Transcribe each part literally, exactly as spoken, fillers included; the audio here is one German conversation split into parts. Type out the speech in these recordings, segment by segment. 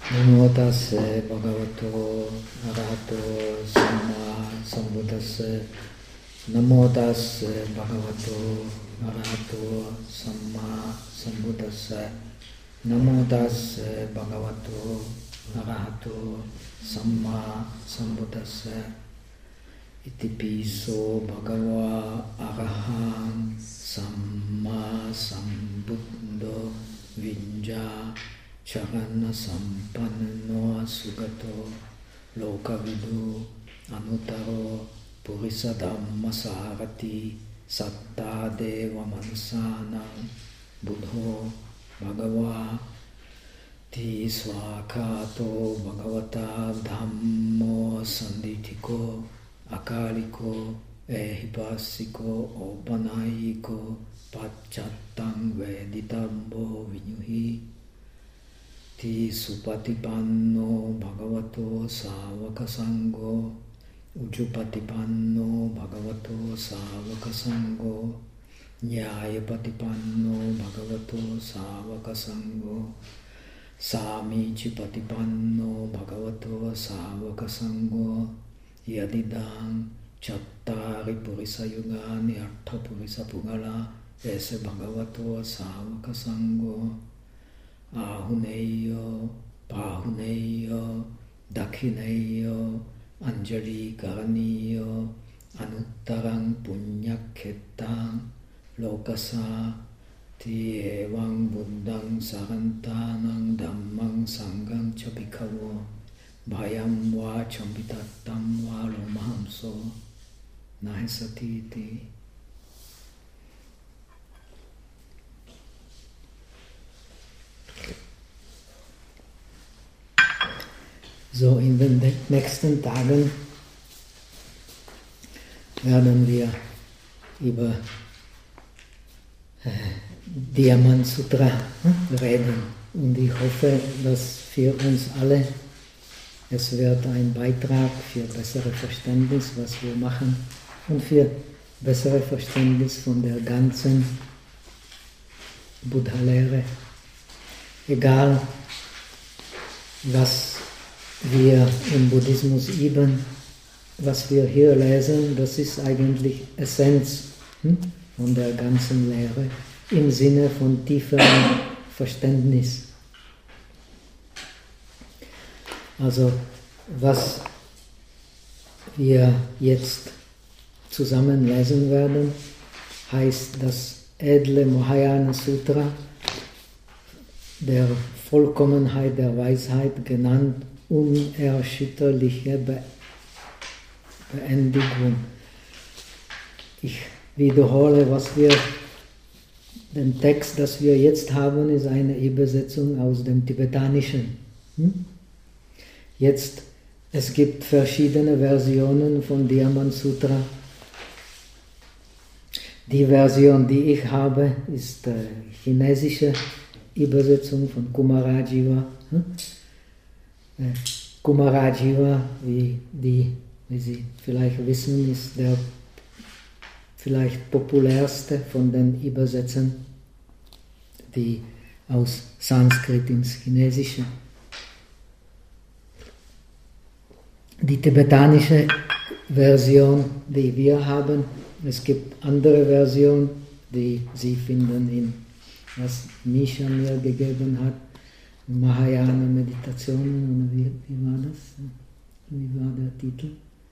Namo tassa bhagavato arahato samma sambuddhassa. Namo tassa bhagavato arahato samma sambuddhassa. Namo tassa bhagavato arahato samma sambuddhassa. Iti piso bhagava arahang samma sambuddho vinja charana sampanno sugato lokavidu anutaro purisa dhamma sarati satta deva mansanam buddho bhagava ti swakato bhagavata dhammo sanditiko akaliko ehipasiko opanayiko pacchattam veditambo vinyuhi ti supatipanno bhagavato savaka sangho ujupatipanno bhagavato savaka sangho nyayapatipanno bhagavato savaka sangho samicipatipanno bhagavato savaka sangho yadidang chattari purisa yugani artha purisa pugala ese bhagavato savaka sangho ahuneyo pahuneyo dakhineyo anjali karaniyo anuttarang punyakhetang lokasa ti evang buddhang sarantanang dhammang sanghang cha bhikkhavo bhayam va champitattam va lomahamso nahesati iti. So, in den nächsten Tagen werden wir über äh, Diamant Sutra hm, reden. Und ich hoffe, dass für uns alle es wird ein Beitrag für bessere Verständnis, was wir machen, und für bessere Verständnis von der ganzen Buddha-Lehre. Egal, was wir im Buddhismus üben, was wir hier lesen, das ist eigentlich Essenz hm, von der ganzen Lehre im Sinne von tieferem Verständnis. Also, was wir jetzt zusammen lesen werden, heißt das edle Mahayana Sutra der Vollkommenheit der Weisheit, genannt unerschütterliche Be Beendigung. Ich wiederhole, was wir, den Text, das wir jetzt haben, ist eine Übersetzung aus dem Tibetanischen. Hm? Jetzt, es gibt verschiedene Versionen von Diamant Sutra. Die Version, die ich habe, ist die chinesische Übersetzung von Kumarajiva. Hm? Kumarajiva, wie, die, wie Sie vielleicht wissen, ist der vielleicht populärste von den Übersetzern, die aus Sanskrit ins Chinesische. Die tibetanische Version, die wir haben, es gibt andere Versionen, die Sie finden in, was Misha mir gegeben hat, Mahayana Meditationen, oder wie, wie war das? Wie war der Titel?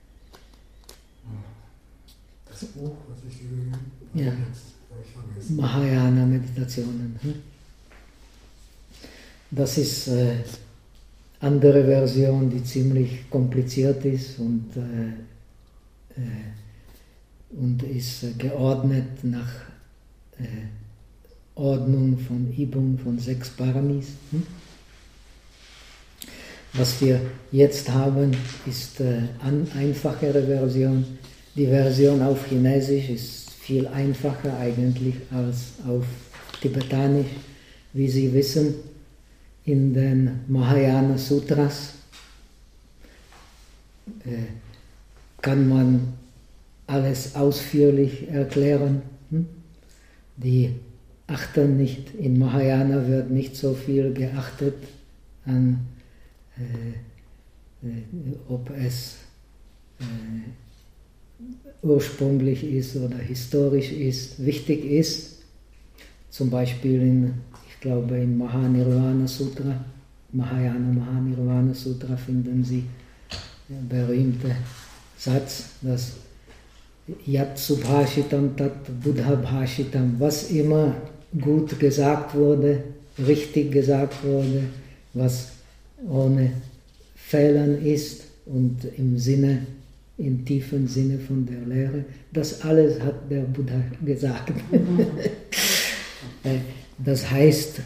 Das Buch, was ich gegeben habe, ja. jetzt Mahayana Meditationen. Das ist äh, andere Version, die ziemlich kompliziert ist und, äh, äh, und ist äh, geordnet nach äh, Ordnung von Übung von sechs Paramis. Hm? Was wir jetzt haben, ist eine äh, einfachere Version. Die Version auf Chinesisch ist viel einfacher eigentlich als auf Tibetanisch. Wie Sie wissen, in den Mahayana Sutras äh, kann man alles ausführlich erklären. Hm? Die achten nicht, in Mahayana wird nicht so viel geachtet an äh, äh, ob es äh, ursprünglich ist oder historisch ist, wichtig ist. Zum Beispiel in, ich glaube, im Mahanirvana Sutra, Mahayana Mahanirvana Sutra finden Sie den berühmten Satz, dass Yat Subhashitam Tat Buddha Bhashitam, was immer gut gesagt wurde, richtig gesagt wurde, was ohne Fehlern ist und im Sinne, im tiefen Sinne von der Lehre, das alles hat der Buddha gesagt. Das heißt,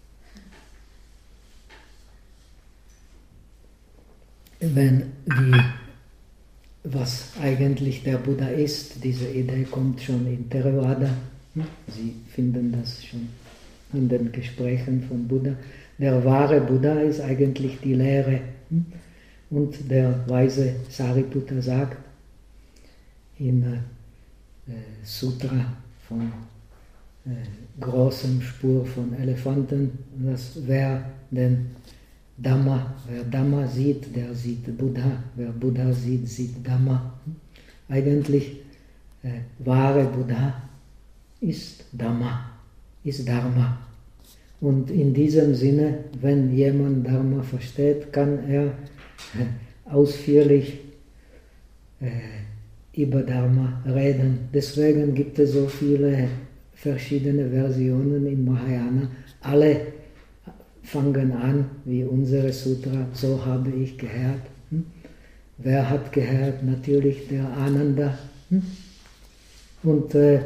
wenn die, was eigentlich der Buddha ist, diese Idee kommt schon in Theravada. Sie finden das schon in den Gesprächen von Buddha. Der wahre Buddha ist eigentlich die Lehre. Und der weise Sariputta sagt in äh, Sutra von äh, großem Spur von Elefanten, dass wer den Dhamma, wer Dhamma sieht, der sieht Buddha, wer Buddha sieht, sieht Dhamma. Eigentlich äh, wahre Buddha ist Dhamma, ist Dharma. Und in diesem Sinne, wenn jemand Dharma versteht, kann er äh, ausführlich äh, über Dharma reden. Deswegen gibt es so viele verschiedene Versionen in Mahayana. Alle fangen an, wie unsere Sutra, so habe ich gehört. Hm? Wer hat gehört? Natürlich der Ananda. Hm? Und äh,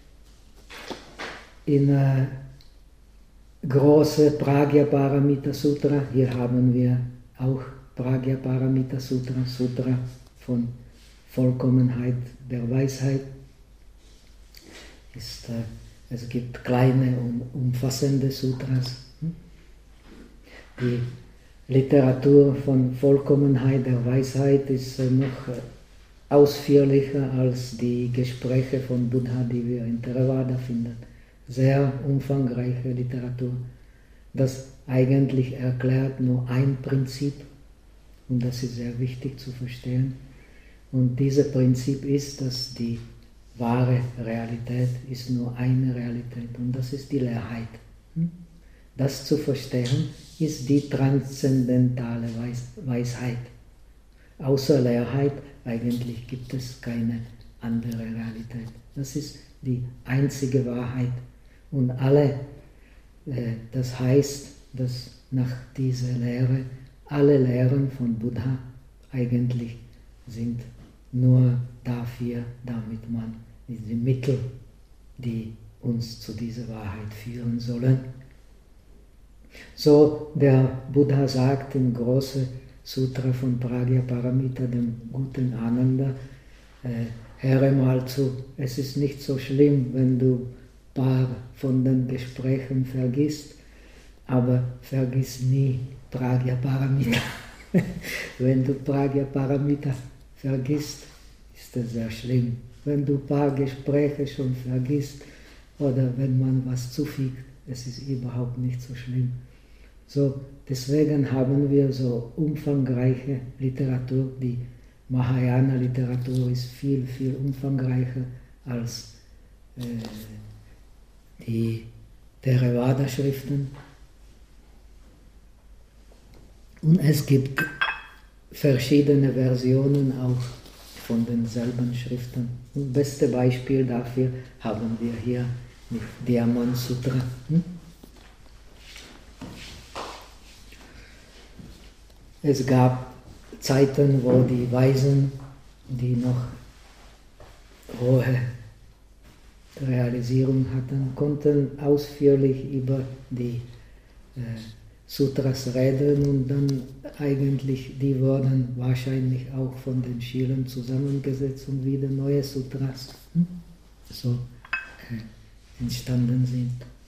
in äh, große Pragya-Paramita Sutra, hier haben wir auch Pragya-Paramita Sutra, Sutra von Vollkommenheit der Weisheit. Ist, äh, es gibt kleine und umfassende Sutras. Die Literatur von Vollkommenheit der Weisheit ist äh, noch äh, ausführlicher als die Gespräche von Buddha, die wir in Theravada finden. Sehr umfangreiche Literatur, das eigentlich erklärt nur ein Prinzip, und das ist sehr wichtig zu verstehen. Und dieses Prinzip ist, dass die wahre Realität ist nur eine Realität, und das ist die Leerheit. Das zu verstehen ist die transzendentale Weisheit. Außer Leerheit eigentlich gibt es keine andere Realität. Das ist die einzige Wahrheit. Und alle, äh, das heißt, dass nach dieser Lehre alle Lehren von Buddha eigentlich sind nur dafür, damit man diese Mittel, die uns zu dieser Wahrheit führen sollen. So der Buddha sagt im großen Sutra von Pragya-Paramita, dem guten Ananda, äh, höre mal zu, es ist nicht so schlimm, wenn du ein paar von den Gesprächen vergisst, aber vergiss nie Pragya-Paramita. Wenn du Pragya-Paramita vergisst, ist das sehr schlimm. Wenn du ein paar Gespräche schon vergisst oder wenn man was zufügt, es ist überhaupt nicht so schlimm. So, deswegen haben wir so umfangreiche Literatur. Die Mahayana-Literatur ist viel, viel umfangreicher als äh, die Theravada-Schriften. Und es gibt verschiedene Versionen auch von denselben Schriften. Das beste Beispiel dafür haben wir hier mit Diamant Sutra. Hm? Es gab Zeiten, wo die Weisen, die noch hohe Realisierung hatten, konnten ausführlich über die äh, Sutras reden, und dann eigentlich, die wurden wahrscheinlich auch von den Schülern zusammengesetzt und wieder neue Sutras hm? so äh, entstanden sind.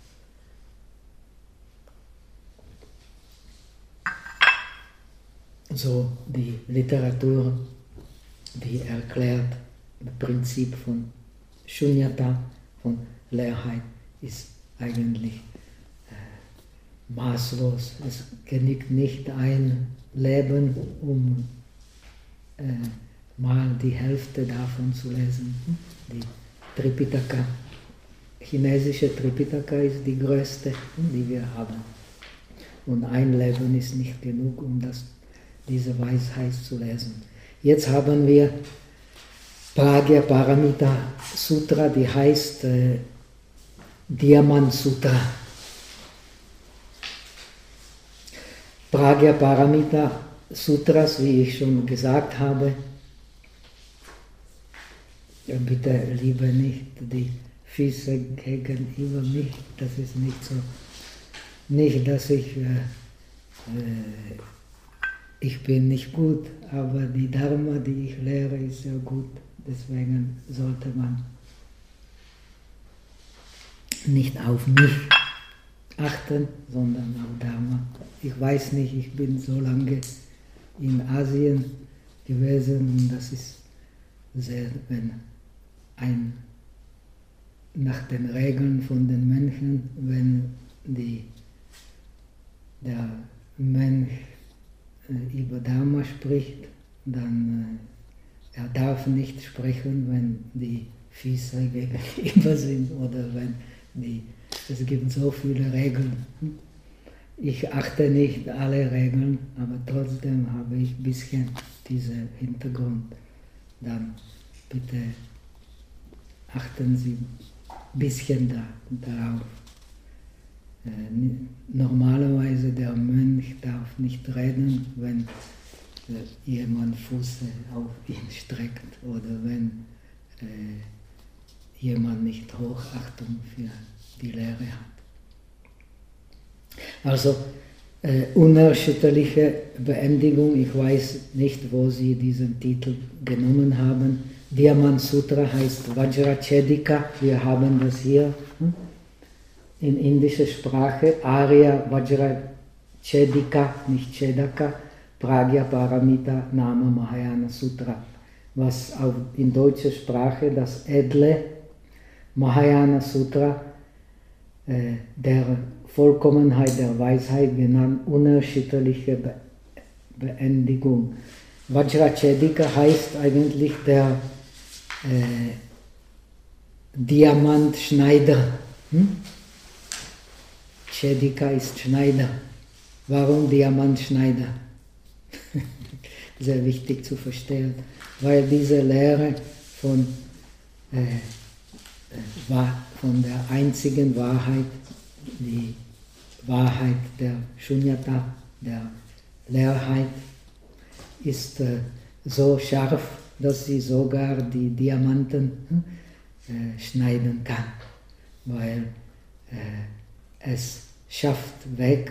So die Literatur, die erklärt das Prinzip von Shunyata, von Leerheit, ist eigentlich äh, maßlos. Es genügt nicht ein leben, um äh, mal die Hälfte davon zu lesen. Die Tripitaka, chinesische Tripitaka ist die größte, die wir haben. Und ein Leben ist nicht genug, um das, diese Weisheit zu lesen. Jetzt haben wir Pragya Paramita Sutra, die heißt äh, Diamant Sutra. Pragya Paramita Sutras, wie ich schon gesagt habe, bitte lieber nicht die Füße gegenüber mich, das ist nicht so, nicht, dass ich, äh, äh, ich bin nicht gut, aber die Dharma, die ich lehre, ist sehr gut, deswegen sollte man nicht auf mich achten, sondern auf Dharma. Ich weiß nicht, ich bin so lange in Asien gewesen und das ist sehr, wenn ein, nach den Regeln von den Mönchen, wenn die, der Mönch äh, über Dharma spricht, dann äh, er darf nicht sprechen, wenn die Füße gegenüber sind oder wenn die, es gibt so viele Regeln. Ich achte nicht alle Regeln, aber trotzdem habe ich ein bisschen diesen Hintergrund. Dann bitte achten Sie ein bisschen da, darauf. Äh, normalerweise der Mönch darf nicht reden, wenn äh, jemand Fuß auf ihn streckt oder wenn äh, jemand nicht Hochachtung für die Lehre hat. Also äh, unerschütterliche Beendigung, ich weiß nicht, wo Sie diesen Titel genommen haben. Diamant Sutra heißt Vajrachedika, wir haben das hier hm? in indischer Sprache, Arya Vajrachedika, nicht Chedaka, Pragya Paramita Nama Mahayana Sutra, was auch in deutscher Sprache das edle Mahayana Sutra äh, der Vollkommenheit der Weisheit genannt, unerschütterliche Be Beendigung. Vajrachedika heißt eigentlich der äh, Diamantschneider. Hm? Chedika ist Schneider. Warum Diamantschneider? Sehr wichtig zu verstehen, weil diese Lehre von, äh, von der einzigen Wahrheit, die Wahrheit der Shunyata, der Leerheit, ist äh, so scharf, dass sie sogar die Diamanten äh, schneiden kann, weil äh, es schafft weg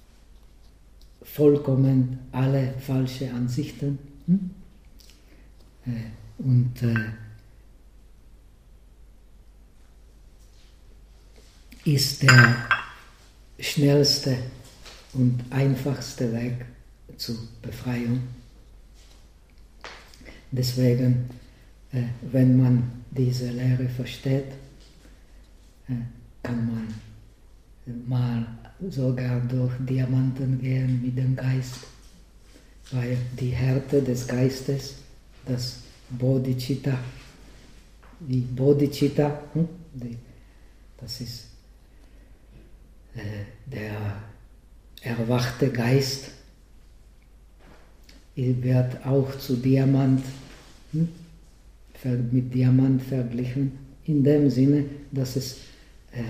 vollkommen alle falsche Ansichten hm? äh, und äh, ist der schnellste und einfachste Weg zur Befreiung. Deswegen, äh, wenn man diese Lehre versteht, äh, kann man äh, mal sogar durch Diamanten gehen mit dem Geist, weil die Härte des Geistes, das Bodhicitta, die Bodhicitta, hm, die, das ist äh, der erwachte Geist, wird auch zu Diamant, hm, mit Diamant verglichen, in dem Sinne, dass es äh,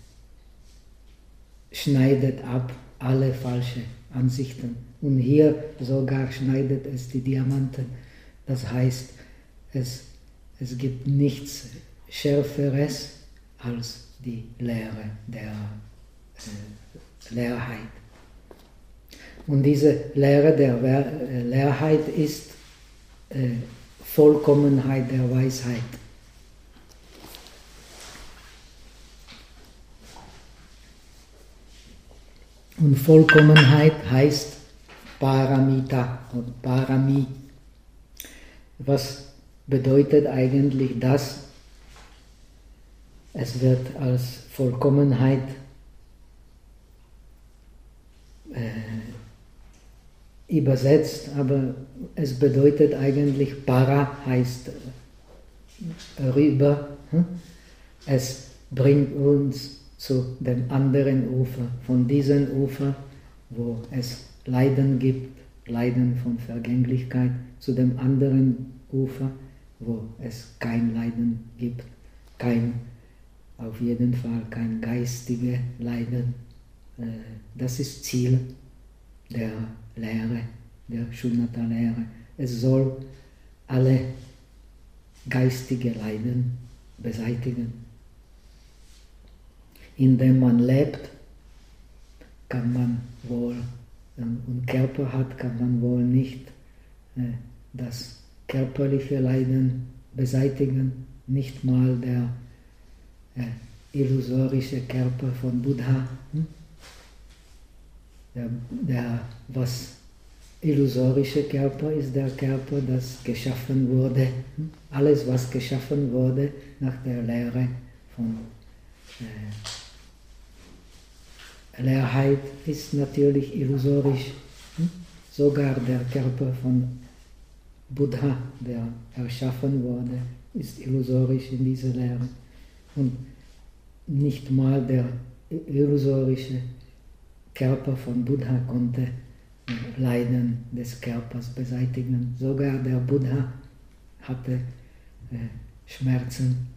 schneidet ab alle falsche Ansichten. Und hier sogar schneidet es die Diamanten. Das heißt, es, es gibt nichts Schärferes als die Lehre der äh, Leerheit. Und diese Lehre der äh, Leerheit ist äh, Vollkommenheit der Weisheit. Und Vollkommenheit heißt Paramita und Parami. Was bedeutet eigentlich das? Es wird als Vollkommenheit äh, übersetzt, aber es bedeutet eigentlich, para heißt rüber. Es bringt uns zu dem anderen Ufer, von diesem Ufer, wo es Leiden gibt, Leiden von Vergänglichkeit, zu dem anderen Ufer, wo es kein Leiden gibt, kein, auf jeden Fall kein geistiges Leiden. Das ist Ziel der Lehre, der Shunyata-Lehre. Es soll alle geistige Leiden beseitigen. Indem man lebt, kann man wohl, und Körper hat, kann man wohl nicht das körperliche Leiden beseitigen, nicht mal der illusorische Körper von Buddha. Der, der, was illusorische Körper ist der Körper, das geschaffen wurde. Alles, was geschaffen wurde nach der Lehre von äh, Leerheit, ist natürlich illusorisch. Sogar der Körper von Buddha, der erschaffen wurde, ist illusorisch in dieser Lehre. Und nicht mal der illusorische Körper von Buddha konnte Leiden des Körpers beseitigen. Sogar der Buddha hatte äh, Schmerzen.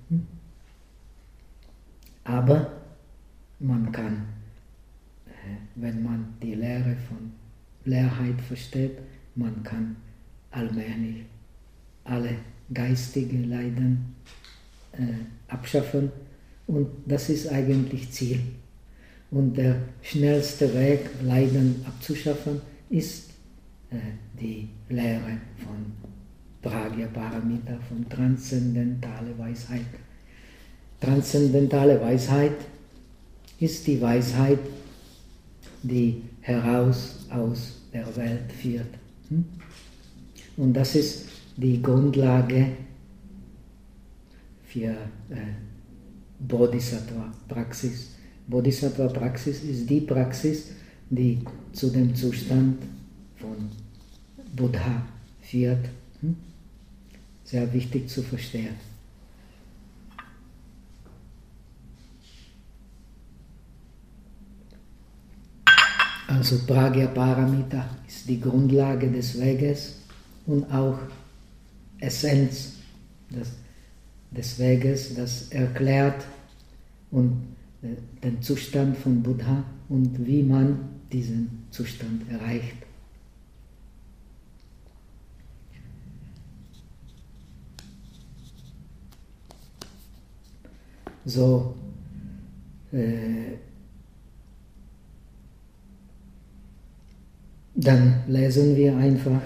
Aber man kann, äh, wenn man die Lehre von Leerheit versteht, man kann allmählich alle geistigen Leiden äh, abschaffen. Und das ist eigentlich Ziel. Und der schnellste Weg, Leiden abzuschaffen, ist äh, die Lehre von Prajnaparamita, von transzendentale Weisheit. Transzendentale Weisheit ist die Weisheit, die heraus aus der Welt führt. Und das ist die Grundlage für äh, Bodhisattva-Praxis. Bodhisattva-Praxis ist die Praxis, die zu dem Zustand von Buddha führt. Sehr wichtig zu verstehen. Also Prajnaparamita ist die Grundlage des Weges und auch Essenz des, des Weges, das erklärt und den Zustand von Buddha und wie man diesen Zustand erreicht. So, äh, dann lesen wir einfach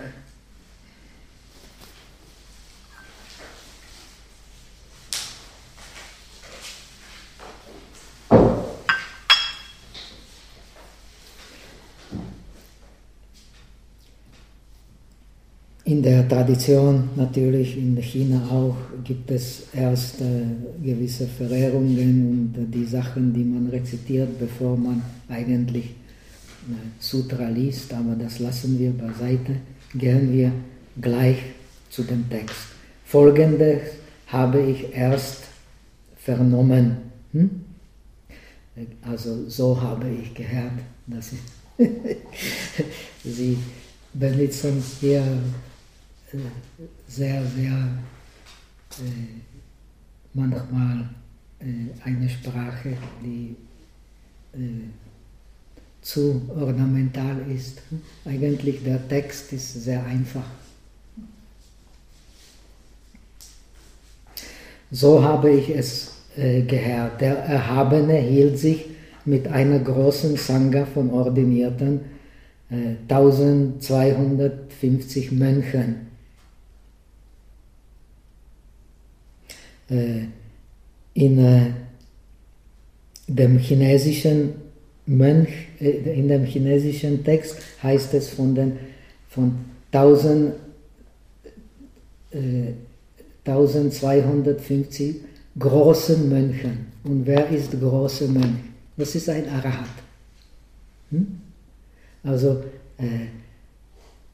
in der Tradition, natürlich in China auch, gibt es erst äh, gewisse Verehrungen und äh, die Sachen, die man rezitiert, bevor man eigentlich äh, Sutra liest, aber das lassen wir beiseite. Gehen wir gleich zu dem Text. Folgendes habe ich erst vernommen. Hm? Also so habe ich gehört, dass ich Sie benutzen hier sehr, sehr äh, manchmal äh, eine Sprache, die äh, zu ornamental ist. Eigentlich der Text ist sehr einfach. So habe ich es äh, gehört. Der Erhabene hielt sich mit einer großen Sangha von Ordinierten, äh, eintausendzweihundertfünfzig Mönchen, in äh, dem chinesischen Mönch, äh, in dem chinesischen Text heißt es von den von tausend, äh, eintausendzweihundertfünfzig großen Mönchen. Und wer ist der große Mönch? Das ist ein Arahat. Hm? Also äh,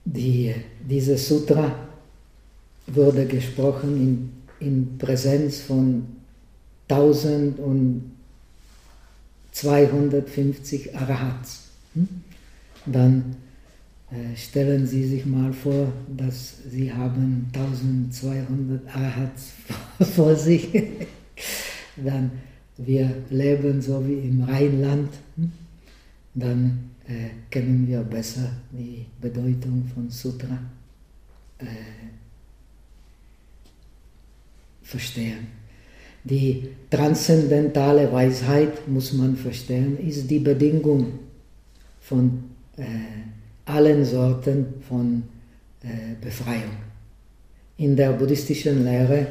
die, diese Sutra wurde gesprochen in, in Präsenz von eintausendzweihundertfünfzig Arahats. Dann äh, stellen Sie sich mal vor, dass Sie haben eintausendzweihundert Arahats vor sich. Dann wir leben so wie im Rheinland. Dann äh, können wir besser die Bedeutung von Sutra äh, verstehen. Die transzendentale Weisheit, muss man verstehen, ist die Bedingung von äh, allen Sorten von äh, Befreiung. In der buddhistischen Lehre,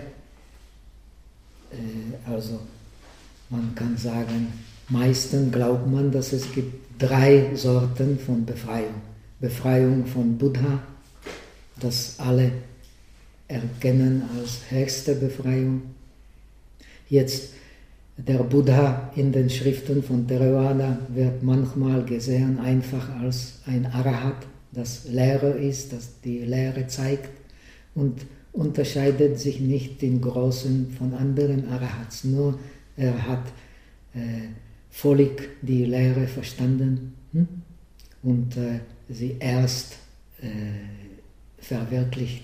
äh, also man kann sagen, meistens glaubt man, dass es gibt drei Sorten von Befreiung. Befreiung von Buddha, das alle erkennen als höchste Befreiung. Jetzt der Buddha in den Schriften von Theravada wird manchmal gesehen einfach als ein Arahat, das Lehrer ist, das die Lehre zeigt und unterscheidet sich nicht im Großen von anderen Arahats, nur er hat äh, völlig die Lehre verstanden hm? und äh, sie erst äh, verwirklicht.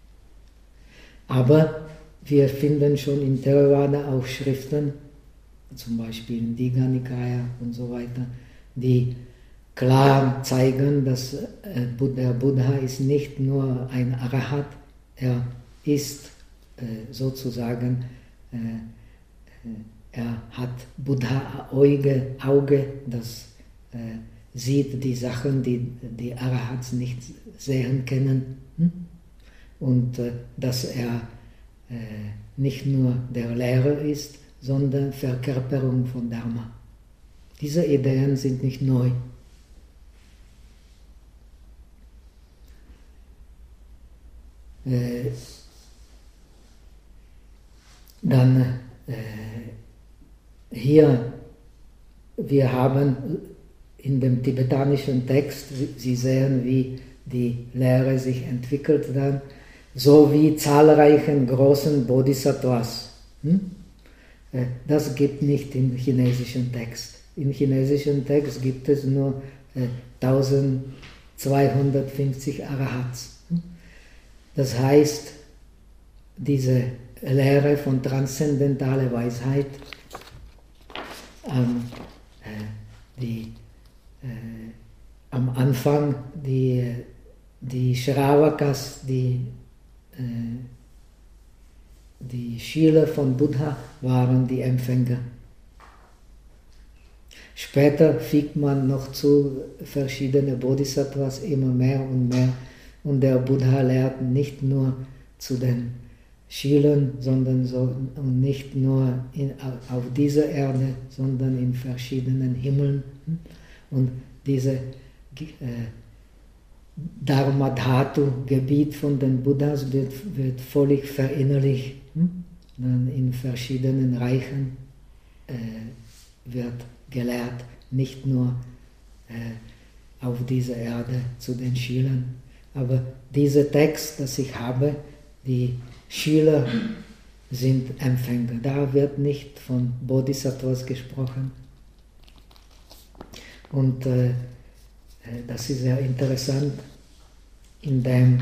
Aber wir finden schon in Theravada auch Schriften, zum Beispiel in Digha Nikaya und so weiter, die klar zeigen, dass äh, der Buddha ist nicht nur ein Arahat, er ist äh, sozusagen, äh, er hat Buddha-Auge, Auge, das äh, sieht die Sachen, die die Arahats nicht sehen können, hm? und äh, dass er äh, nicht nur der Lehrer ist, sondern Verkörperung von Dharma. Diese Ideen sind nicht neu. Äh, dann äh, hier, wir haben in dem tibetanischen Text, Sie sehen, wie die Lehre sich entwickelt dann, so wie zahlreichen großen Bodhisattvas. Hm? Das gibt nicht im chinesischen Text. Im chinesischen Text gibt es nur äh, eintausendzweihundertfünfzig Arahats. Das heißt, diese Lehre von transzendentaler Weisheit, ähm, äh, die äh, am Anfang die, die Shravakas, die Die Schüler von Buddha waren die Empfänger. Später fügt man noch zu verschiedene Bodhisattvas immer mehr und mehr und der Buddha lehrt nicht nur zu den Schülern, sondern so, und nicht nur in, auf dieser Erde, sondern in verschiedenen Himmeln. Und diese äh, Dharma-Dhatu-Gebiet von den Buddhas wird, wird völlig verinnerlicht. Dann in verschiedenen Reichen äh, wird gelehrt, nicht nur äh, auf dieser Erde zu den Schülern. Aber dieser Text, das ich habe, die Schüler sind Empfänger. Da wird nicht von Bodhisattvas gesprochen. Und äh, das ist sehr interessant, indem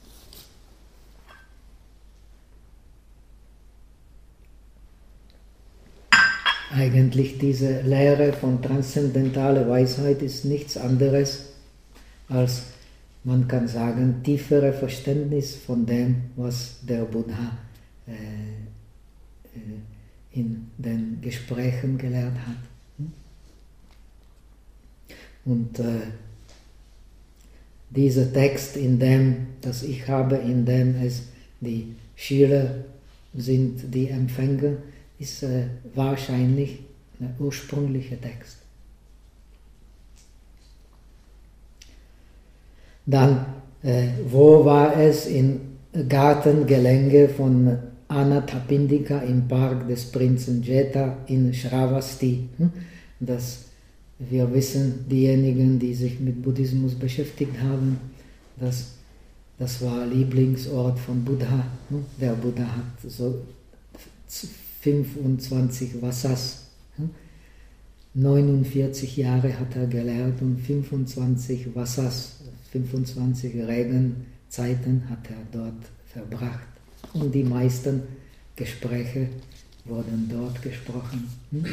eigentlich diese Lehre von transzendentaler Weisheit ist nichts anderes als, man kann sagen, tiefere Verständnis von dem, was der Buddha äh, äh, in den Gesprächen gelehrt hat. Und äh, dieser Text, in dem, das ich habe, in dem es die Schüler sind, die Empfänger, ist äh, wahrscheinlich der ursprüngliche Text. Dann, äh, wo war es im Gartengelände von Anathapindika im Park des Prinzen Jeta in Shravasti, hm? Das wir wissen, diejenigen, die sich mit Buddhismus beschäftigt haben, dass das war Lieblingsort von Buddha. Der Buddha hat so fünfundzwanzig Vassas, neunundvierzig Jahre hat er gelehrt und fünfundzwanzig Vassas, fünfundzwanzig Regenzeiten hat er dort verbracht. Und die meisten Gespräche wurden dort gesprochen.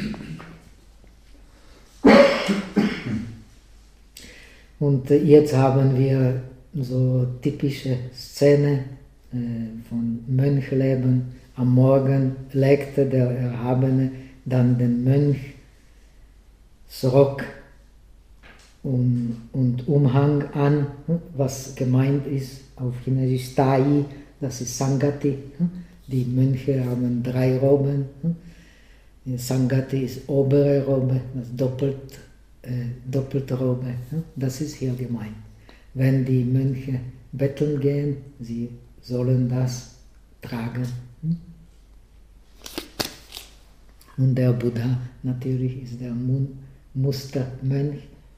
Und jetzt haben wir so typische Szene äh, von Mönchleben. Am Morgen legte der Erhabene dann den Mönchsrock und, und Umhang an, was gemeint ist auf Chinesisch Tai, das ist Sangati. Die Mönche haben drei Roben. Sangati ist obere Robe, das doppelt, äh, doppelte Robe. Das ist hier gemeint. Wenn die Mönche betteln gehen, sie sollen das tragen. Und der Buddha natürlich ist der Mustermönch.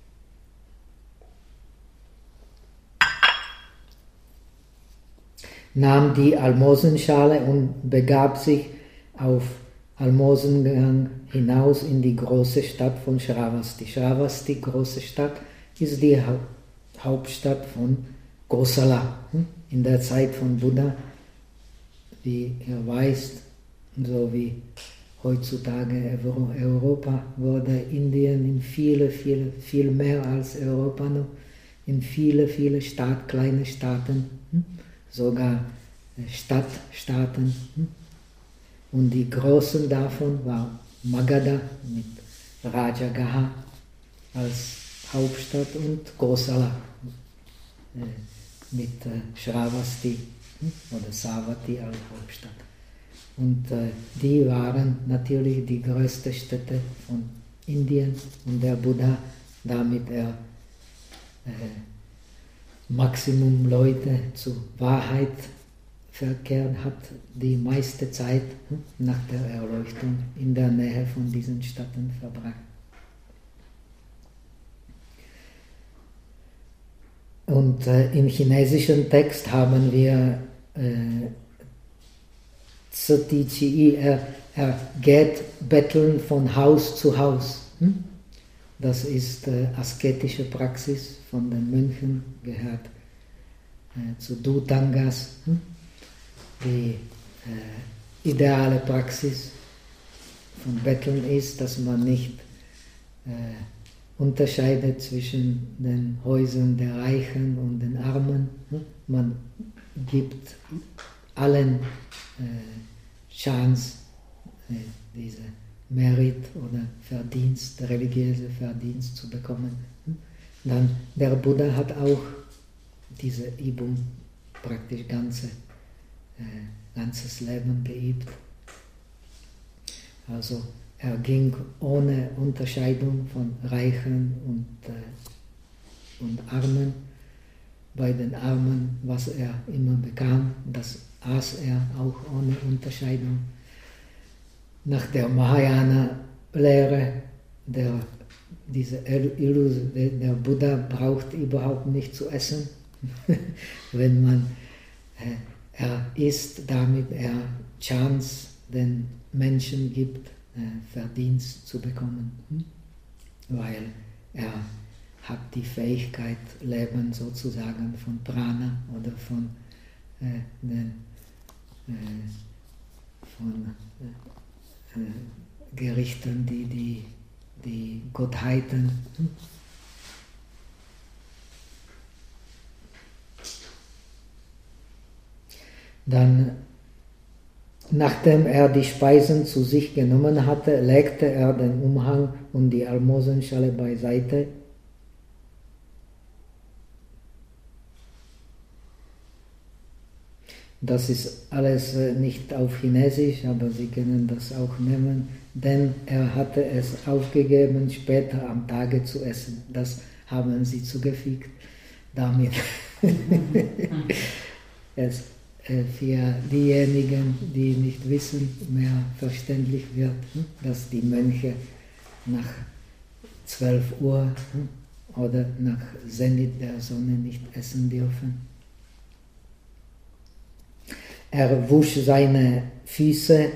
Nahm die Almosenschale und begab sich auf Almosengang hinaus in die große Stadt von Shravasti. Shravasti, große Stadt, ist die Hauptstadt von Kosala. In der Zeit von Buddha, wie ihr weißt, so wie heutzutage Europa, wurde Indien in viele, viele, viel mehr als Europa noch, in viele, viele Staat, kleine Staaten, sogar Stadtstaaten. Und die großen davon war Magadha mit Rajagaha als Hauptstadt und Kosala mit Shravasti oder Savatthi als Hauptstadt. Und äh, die waren natürlich die größten Städte von Indien und der Buddha, damit er äh, Maximum Leute zur Wahrheit verkehrt hat, die meiste Zeit hm, nach der Erleuchtung in der Nähe von diesen Städten verbracht. Und äh, im chinesischen Text haben wir äh, Tsati Chi, er, er geht betteln von Haus zu Haus. Hm? Das ist äh, asketische Praxis von den Mönchen, gehört äh, zu Dhutangas. Hm? Die äh, ideale Praxis von Betteln ist, dass man nicht äh, unterscheidet zwischen den Häusern der Reichen und den Armen. Hm? Man gibt allen äh, Chance, äh, diese Merit oder Verdienst, religiöse Verdienst zu bekommen. Dann der Buddha hat auch diese Übung praktisch ganze, äh, ganzes Leben geübt. Also er ging ohne Unterscheidung von Reichen und, äh, und Armen. Bei den Armen, was er immer bekam, das aß er auch ohne Unterscheidung. Nach der Mahayana-Lehre, der, diese Illusion, der Buddha braucht überhaupt nicht zu essen, wenn man, äh, er isst, damit er Chance den Menschen gibt, äh, Verdienst zu bekommen, hm? Weil er hat die Fähigkeit, Leben sozusagen von Prana oder von äh, den äh, von äh, Gerichten, die die, die Gottheiten hm? Dann, nachdem er die Speisen zu sich genommen hatte, legte er den Umhang und die Almosenschale beiseite. Das ist alles nicht auf Chinesisch, aber Sie können das auch nehmen, denn er hatte es aufgegeben, später am Tage zu essen. Das haben Sie zugefügt, damit es für diejenigen, die nicht wissen, mehr verständlich wird, dass die Mönche nach zwölf Uhr oder nach Zenit der Sonne nicht essen dürfen. er wusch seine Füße,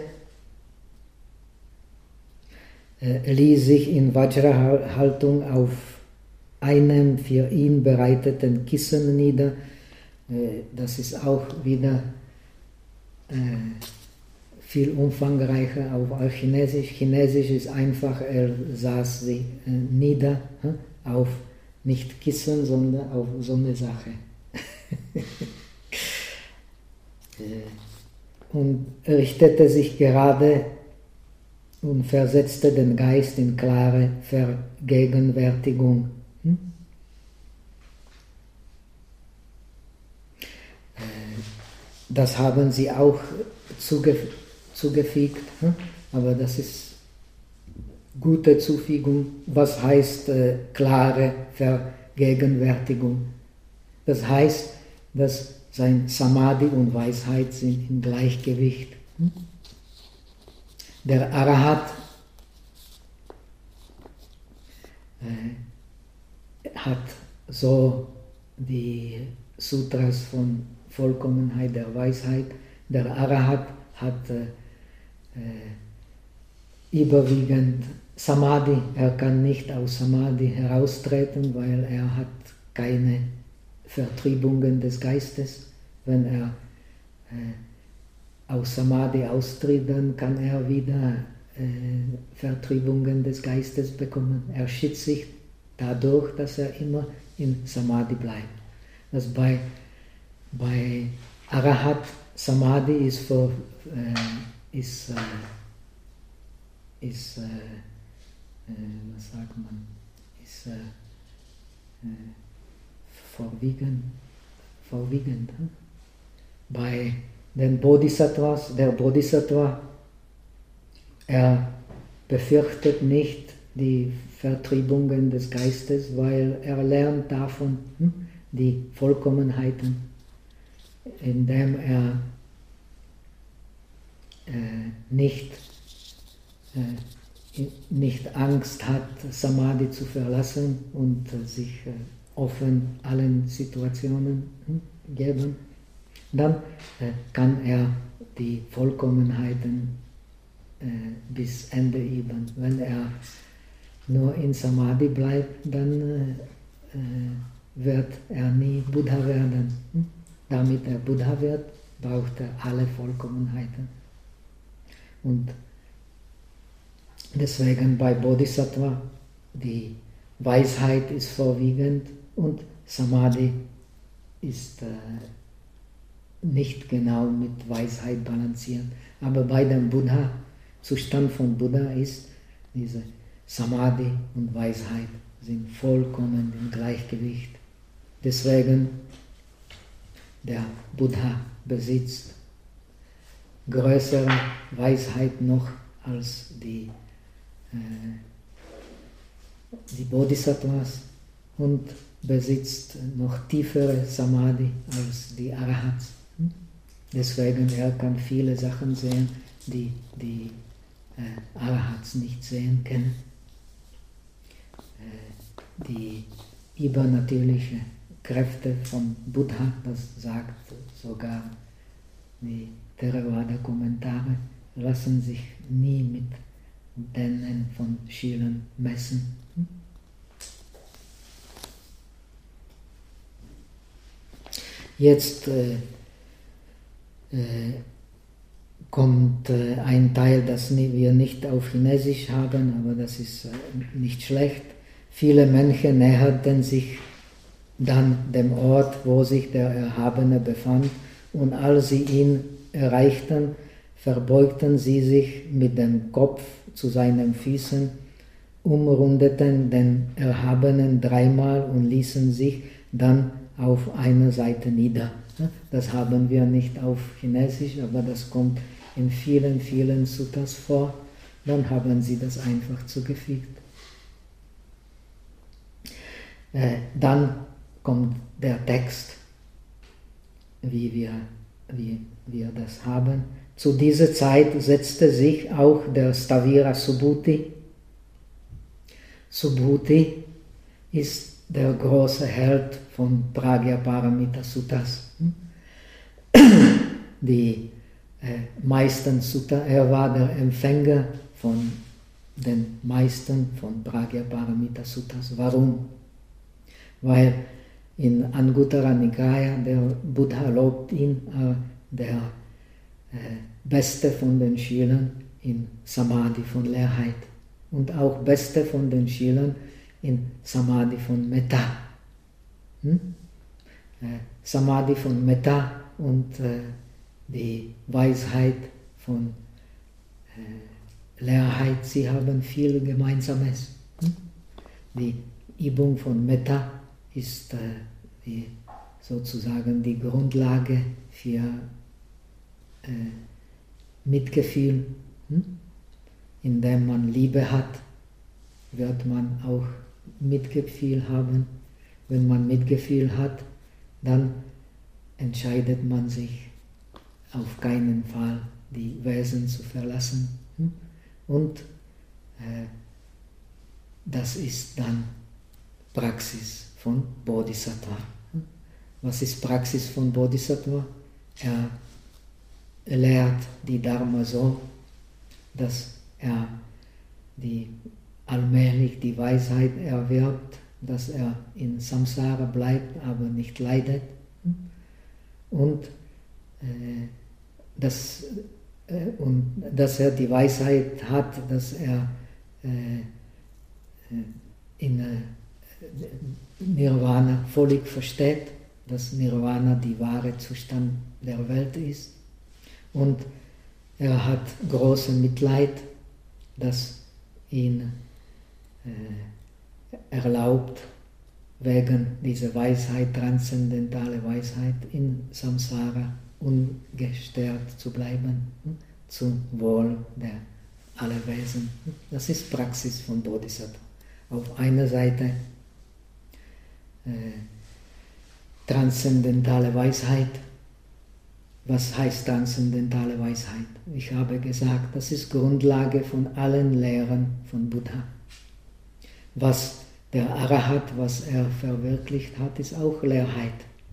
äh, ließ sich in Vajra-Haltung auf einem für ihn bereiteten Kissen nieder. Äh, das ist auch wieder äh, viel umfangreicher auf Chinesisch. Chinesisch ist einfach, er saß sie äh, nieder äh, auf nicht Kissen, sondern auf so eine Sache. Und richtete sich gerade und versetzte den Geist in klare Vergegenwärtigung. Hm? Das haben sie auch zuge zugefügt, hm? Aber das ist gute Zufügung. Was heißt äh, klare Vergegenwärtigung? Das heißt, dass sein Samadhi und Weisheit sind im Gleichgewicht. Hm? Der Arahat äh, hat so die Sutras von Vollkommenheit der Weisheit. Der Arahat hat äh, äh, überwiegend Samadhi. Er kann nicht aus Samadhi heraustreten, weil er hat keine Vertriebungen des Geistes. Wenn er äh, aus Samadhi austritt, dann kann er wieder äh, Vertriebungen des Geistes bekommen. Er schützt sich dadurch, dass er immer in Samadhi bleibt. Das bei, bei Arahat Samadhi ist, für, äh, ist, äh, ist äh, äh, was sagt man, ist äh, äh, vorwiegend, vorwiegend. Hm? Bei den Bodhisattvas, der Bodhisattva, er befürchtet nicht die Vertriebungen des Geistes, weil er lernt davon hm, die Vollkommenheiten, indem er äh, nicht, äh, nicht Angst hat, Samadhi zu verlassen und äh, sich äh, offen allen Situationen hm, geben. Dann äh, kann er die Vollkommenheiten äh, bis Ende üben. Wenn er nur in Samadhi bleibt, dann äh, äh, wird er nie Buddha werden. Hm? Damit er Buddha wird, braucht er alle Vollkommenheiten. Und deswegen bei Bodhisattva, die Weisheit ist vorwiegend und Samadhi ist äh, nicht genau mit Weisheit balanciert. Aber bei dem Buddha, Zustand von Buddha ist, diese Samadhi und Weisheit sind vollkommen im Gleichgewicht. Deswegen der Buddha besitzt größere Weisheit noch als die, äh, die Bodhisattvas und besitzt noch tiefere Samadhi als die Arahats. Deswegen er kann viele Sachen sehen, die die äh, Arahats nicht sehen können. Äh, die übernatürlichen Kräfte von Buddha, das sagt sogar die Theravada-Kommentare, lassen sich nie mit denen von Schülern messen. Jetzt äh, äh, kommt äh, ein Teil, das wir nicht auf Chinesisch haben, aber das ist äh, nicht schlecht. Viele Mönche näherten sich dann dem Ort, wo sich der Erhabene befand, und als sie ihn erreichten, verbeugten sie sich mit dem Kopf zu seinen Füßen, umrundeten den Erhabenen dreimal und ließen sich dann auf einer Seite nieder. Das haben wir nicht auf Chinesisch, aber das kommt in vielen, vielen Suttas vor. Dann haben sie das einfach zugefügt. Äh, dann kommt der Text, wie wir, wie wir das haben. Zu dieser Zeit setzte sich auch der Stavira Subhuti. Subhuti ist der große Held von Pragya Paramita Suttas. die äh, meisten Sutta, er war der Empfänger von den meisten von Pragya-Paramita Suttas. Warum? Weil in Anguttara Nikaya, der Buddha lobt ihn, äh, der äh, Beste von den Schülern in Samadhi von Leerheit und auch Beste von den Schülern in Samadhi von Metta. Hm? Äh, Samadhi von Metta und äh, die Weisheit von äh, Leerheit, sie haben viel Gemeinsames. Hm? Die Übung von Metta ist äh, die, sozusagen die Grundlage für äh, Mitgefühl. Hm? Indem man Liebe hat, wird man auch Mitgefühl haben. Wenn man Mitgefühl hat, dann entscheidet man sich auf keinen Fall, die Wesen zu verlassen. Hm? Und äh, das ist dann Praxis von Bodhisattva. Was ist Praxis von Bodhisattva? Er lehrt die Dharma so, dass er die, allmählich die Weisheit erwirbt, dass er in Samsara bleibt, aber nicht leidet. Und, äh, dass, äh, und dass er die Weisheit hat, dass er äh, in äh, Nirvana völlig versteht, dass Nirvana die wahre Zustand der Welt ist. Und er hat großes Mitleid, das ihn äh, erlaubt, wegen dieser Weisheit, transzendentale Weisheit, in Samsara ungestört zu bleiben, zum Wohl der aller Wesen. Das ist Praxis von Bodhisattva. Auf einer Seite äh, transzendentale Weisheit. Was heißt transzendentale Weisheit? Ich habe gesagt, das ist Grundlage von allen Lehren von Buddha. Was der Arahat, was er verwirklicht hat, ist auch Leerheit.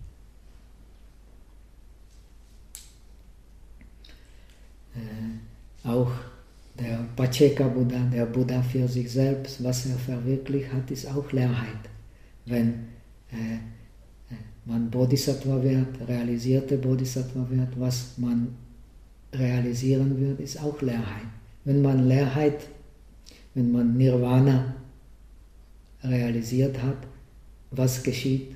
Äh, auch der Pacceka Buddha, der Buddha für sich selbst, was er verwirklicht hat, ist auch Leerheit. Wenn äh, man Bodhisattva wird, realisierte Bodhisattva wird, was man realisieren wird, ist auch Leerheit. Wenn man Leerheit, wenn man Nirvana realisiert hat, was geschieht?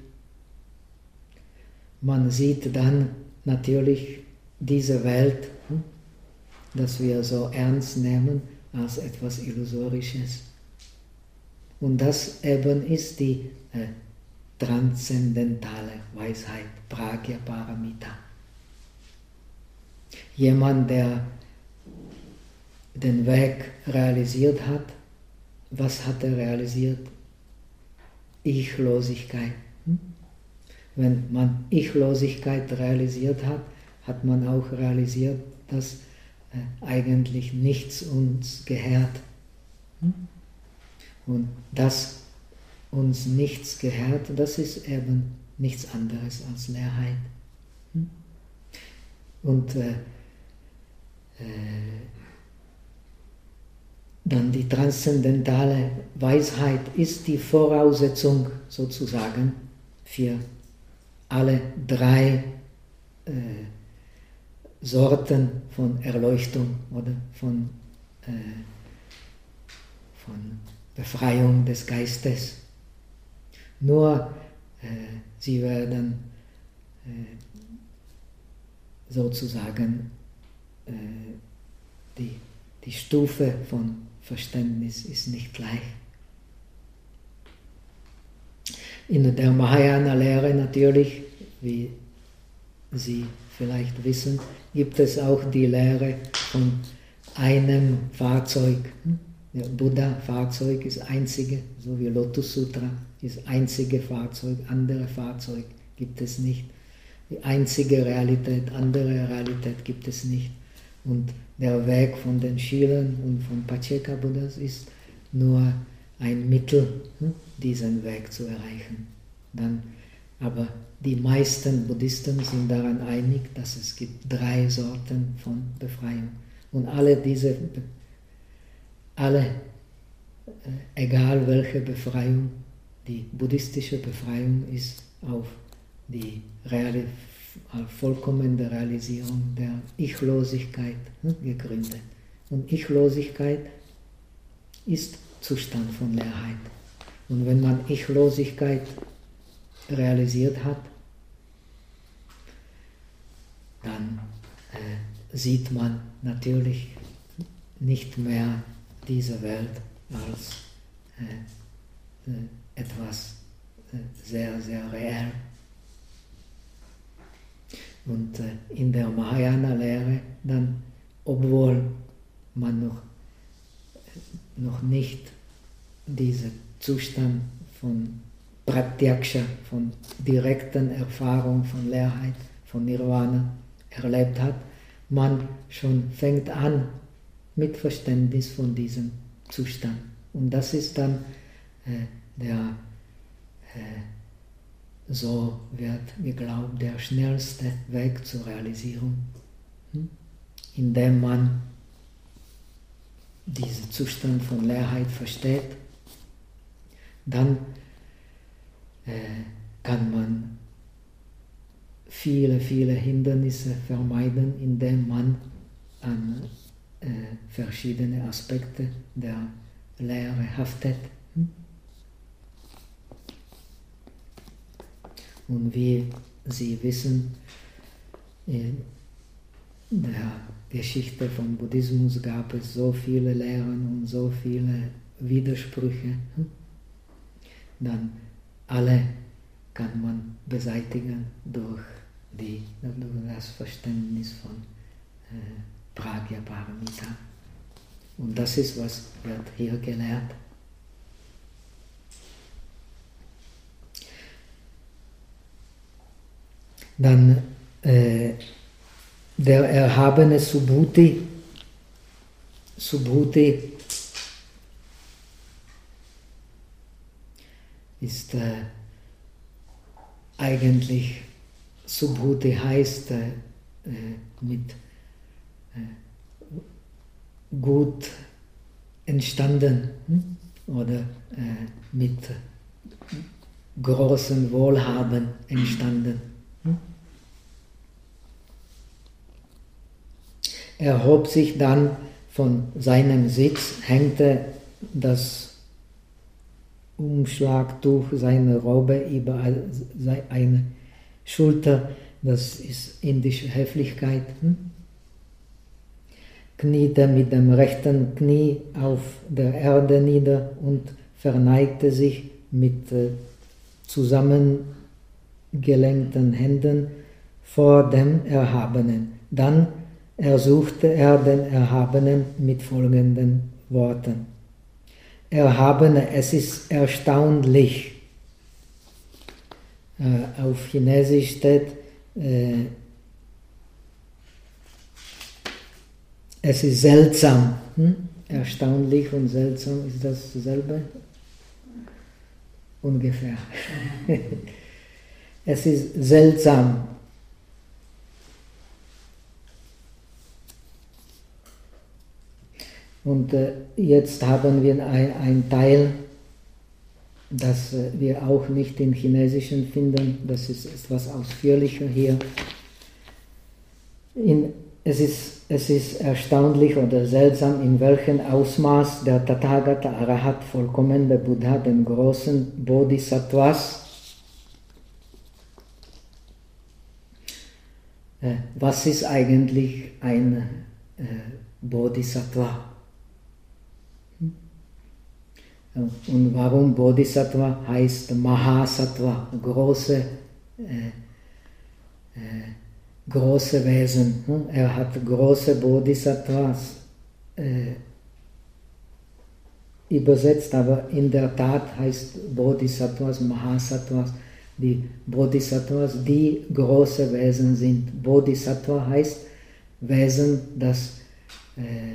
Man sieht dann natürlich diese Welt, das wir so ernst nehmen, als etwas Illusorisches. Und das eben ist die äh, transzendentale Weisheit, Pragya Paramita. Jemand, der den Weg realisiert hat, was hat er realisiert? Ichlosigkeit. Wenn man Ichlosigkeit realisiert hat, hat man auch realisiert, dass äh, eigentlich nichts uns gehört. Und das uns nichts gehört, das ist eben nichts anderes als Leerheit. Und äh, äh, dann die transzendentale Weisheit ist die Voraussetzung sozusagen für alle drei äh, Sorten von Erleuchtung oder von, äh, von Befreiung des Geistes. Nur äh, sie werden äh, sozusagen äh, die, die Stufe von Verständnis ist nicht gleich. In der Mahayana-Lehre natürlich, wie Sie vielleicht wissen, gibt es auch die Lehre von einem Fahrzeug. Der Buddha-Fahrzeug ist einzige, so wie Lotus Sutra ist einzige Fahrzeug, andere Fahrzeug gibt es nicht. Die einzige Realität, andere Realität gibt es nicht. Und der Weg von den Schülern und von Pacceka Buddhas ist nur ein Mittel, diesen Weg zu erreichen. Dann Aber die meisten Buddhisten sind daran einig, dass es gibt drei Sorten von Befreiung. Und alle diese, alle, äh, egal welche Befreiung, die buddhistische Befreiung ist auf die Reali- auf vollkommene Realisierung der Ichlosigkeit hm, gegründet. Und Ichlosigkeit ist Zustand von Leerheit. Und wenn man Ichlosigkeit realisiert hat, dann äh, sieht man natürlich nicht mehr diese Welt als äh, äh, etwas äh, sehr, sehr reell. Und äh, in der Mahayana-Lehre dann, obwohl man noch, noch nicht diesen Zustand von Pratyaksha, von direkten Erfahrung von Leerheit, von Nirvana erlebt hat, man schon fängt an mit Verständnis von diesem Zustand. Und das ist dann äh, der, äh, so wird geglaubt, der schnellste Weg zur Realisierung, hm? Indem man diesen Zustand von Leerheit versteht, dann äh, kann man viele, viele Hindernisse vermeiden, indem man an äh, verschiedene Aspekte der Lehre haftet. Hm? Und wie Sie wissen, in der Geschichte vom Buddhismus gab es so viele Lehren und so viele Widersprüche. Hm? Dann alle kann man beseitigen durch, die, durch das Verständnis von äh, Prajnaparamita. Und das ist, was wird hier gelehrt. Dann äh, der erhabene Subhuti, Subhuti ist äh, eigentlich, Subhuti heißt äh, mit äh, gut entstanden hm? oder äh, mit großem Wohlhaben entstanden. Hm? Er hob sich dann von seinem Sitz, hängte das Umschlagtuch seiner Robe über eine Schulter, das ist indische Höflichkeit, hm? kniete mit dem rechten Knie auf der Erde nieder und verneigte sich mit äh, zusammengelenkten Händen vor dem Erhabenen. Dann ersuchte er den Erhabenen mit folgenden Worten. Erhabene, es ist erstaunlich. Äh, auf Chinesisch steht, äh, es ist seltsam. Hm? Erstaunlich und seltsam, ist das dasselbe? Ungefähr. Es ist seltsam. Und äh, jetzt haben wir ein, ein Teil, das äh, wir auch nicht im Chinesischen finden, das ist etwas ausführlicher hier. In, es, ist, es ist erstaunlich oder seltsam, in welchem Ausmaß der Tathagata Arahat, vollkommene Buddha, den großen Bodhisattvas, äh, was ist eigentlich ein äh, Bodhisattva? Und warum Bodhisattva heißt Mahasattva, große, äh, äh, große Wesen. Er hat große Bodhisattvas äh, übersetzt, aber in der Tat heißt Bodhisattvas, Mahasattvas, die Bodhisattvas, die große Wesen sind. Bodhisattva heißt Wesen, das äh,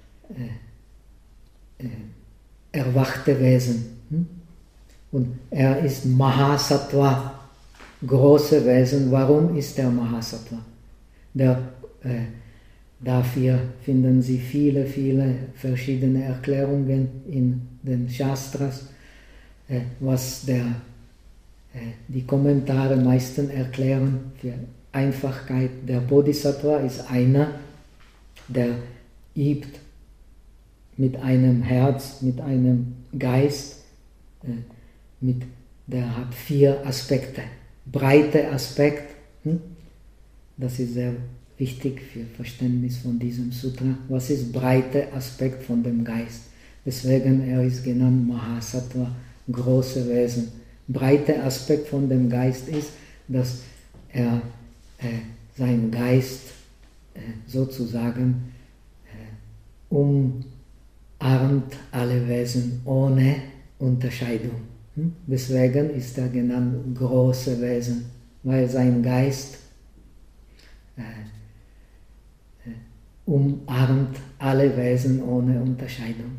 äh, äh, erwachte Wesen. Und er ist Mahasattva. große Wesen. Warum ist er Mahasattva? Der, äh, dafür finden Sie viele, viele verschiedene Erklärungen in den Shastras, äh, was der, äh, die Kommentare meistens erklären. Für Einfachkeit, der Bodhisattva ist einer, der übt mit einem Herz, mit einem Geist, äh, mit, der hat vier Aspekte. Breite Aspekt, hm? Das ist sehr wichtig für Verständnis von diesem Sutra. Was ist breite Aspekt von dem Geist? Deswegen er ist genannt Mahasattva, große Wesen. Breite Aspekt von dem Geist ist, dass er äh, sein Geist äh, sozusagen äh, umarmt alle Wesen ohne Unterscheidung. Hm? Deswegen ist er genannt große Wesen, weil sein Geist äh, äh, umarmt alle Wesen ohne Unterscheidung.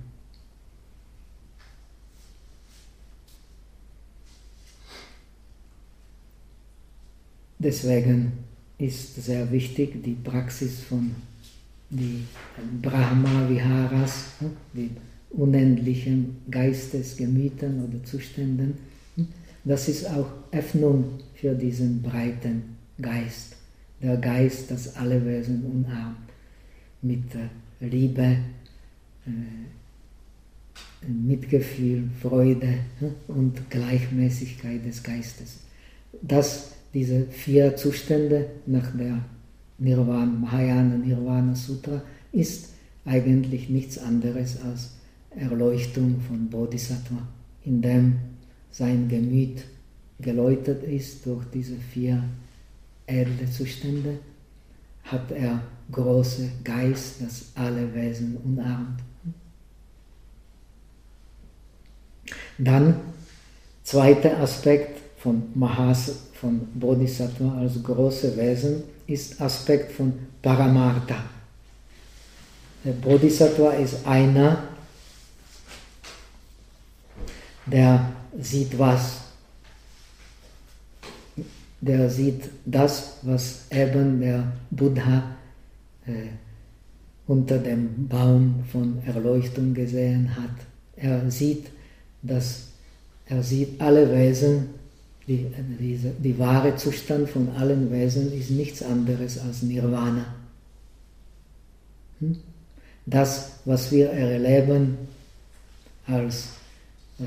Deswegen ist sehr wichtig die Praxis von die Brahma-Viharas, die unendlichen Geistesgemütern oder Zuständen. Das ist auch Öffnung für diesen breiten Geist. Der Geist, das alle Wesen umarmt, mit Liebe, Mitgefühl, Freude und Gleichmäßigkeit des Geistes. Das, diese vier Zustände nach der Nirvana, Mahayana Nirvana Sutra ist eigentlich nichts anderes als Erleuchtung von Bodhisattva, indem sein Gemüt geläutert ist durch diese vier edle Zustände, hat er große Geist, das alle Wesen umarmt. Dann, zweiter Aspekt von Mahas, von Bodhisattva als große Wesen, ist Aspekt von Paramartha. Der Bodhisattva ist einer, der sieht was. Der sieht das, was eben der Buddha äh, unter dem Baum von Erleuchtung gesehen hat. Er sieht, dass er sieht alle Wesen, die, die, die wahre Zustand von allen Wesen ist nichts anderes als Nirvana. Hm? Das, was wir erleben als äh,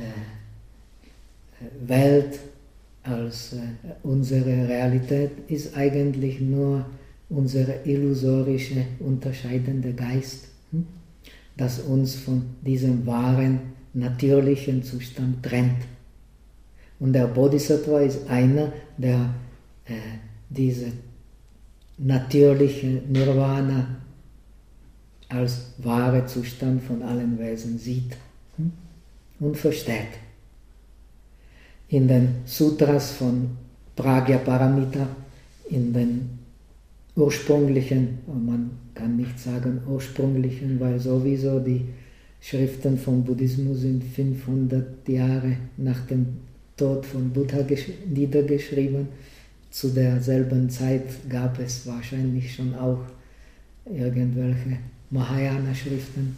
Welt, als äh, unsere Realität, ist eigentlich nur unsere illusorische, unterscheidende Geist, hm? das uns von diesem wahren, natürlichen Zustand trennt. Und der Bodhisattva ist einer, der äh, diese natürliche Nirvana als wahre Zustand von allen Wesen sieht, hm? und versteht. In den Sutras von Pragyaparamita, in den ursprünglichen, man kann nicht sagen ursprünglichen, weil sowieso die Schriften vom Buddhismus sind fünfhundert Jahre nach dem Tod von Buddha niedergeschrieben. Zu derselben Zeit gab es wahrscheinlich schon auch irgendwelche Mahayana-Schriften.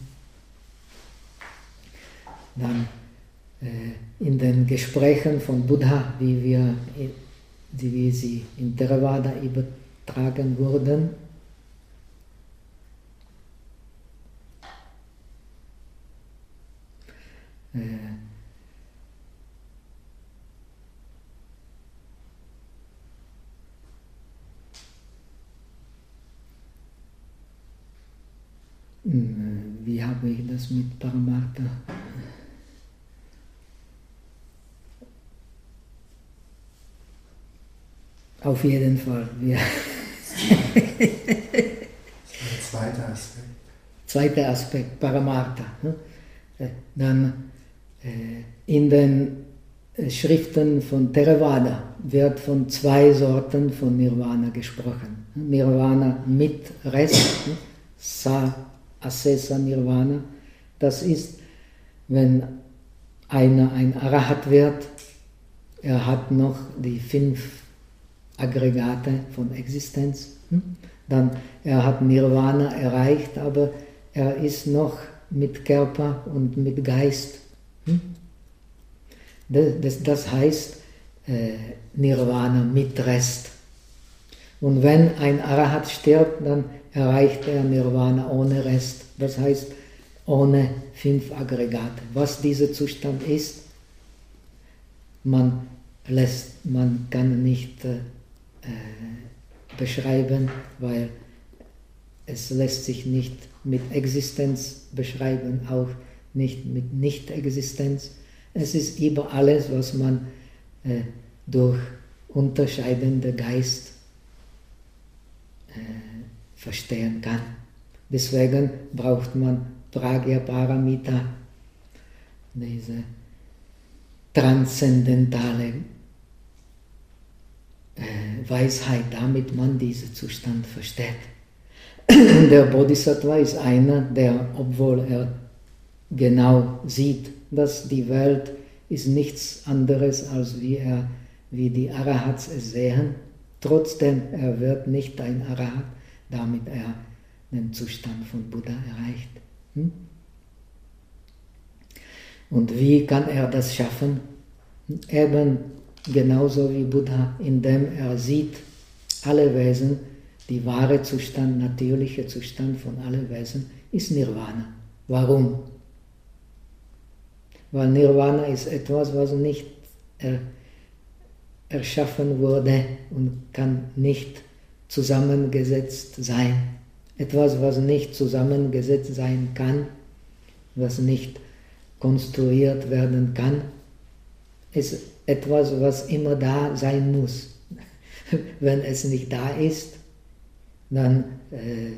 Dann äh, in den Gesprächen von Buddha, wie, wir, wie sie in Theravada übertragen wurden, äh, wie habe ich das mit Paramartha? Auf jeden Fall. Ja. Zweiter Aspekt. Zweiter Aspekt, Paramartha. Dann in den Schriften von Theravada wird von zwei Sorten von Nirvana gesprochen. Nirvana mit Rest, Sa Asesa Nirvana, das ist, wenn einer ein Arahat wird, er hat noch die fünf Aggregate von Existenz. Dann er hat Nirvana erreicht, aber er ist noch mit Körper und mit Geist. Das, das, das heißt äh, Nirvana mit Rest. Und wenn ein Arahat stirbt, dann erreicht er Nirvana ohne Rest. Das heißt ohne fünf Aggregate. Was dieser Zustand ist, man, lässt, man kann nicht äh, beschreiben, weil es lässt sich nicht mit Existenz beschreiben, auch nicht mit Nicht-Existenz. Es ist über alles, was man äh, durch unterscheidende Geist äh, verstehen kann. Deswegen braucht man Pragya-Paramita, diese transzendentale äh, Weisheit, damit man diesen Zustand versteht. Der Bodhisattva ist einer, der, obwohl er genau sieht, dass die Welt ist nichts anderes, als wie, er, wie die Arahats es sehen, trotzdem er wird nicht ein Arahat, damit er den Zustand von Buddha erreicht. Hm? Und wie kann er das schaffen? Eben genauso wie Buddha, indem er sieht, alle Wesen, die wahre Zustand, natürliche Zustand von allen Wesen ist Nirvana. Warum? Weil Nirvana ist etwas, was nicht er, erschaffen wurde und kann nicht zusammengesetzt sein. Etwas, was nicht zusammengesetzt sein kann, was nicht konstruiert werden kann, ist etwas, was immer da sein muss. Wenn es nicht da ist, dann, äh,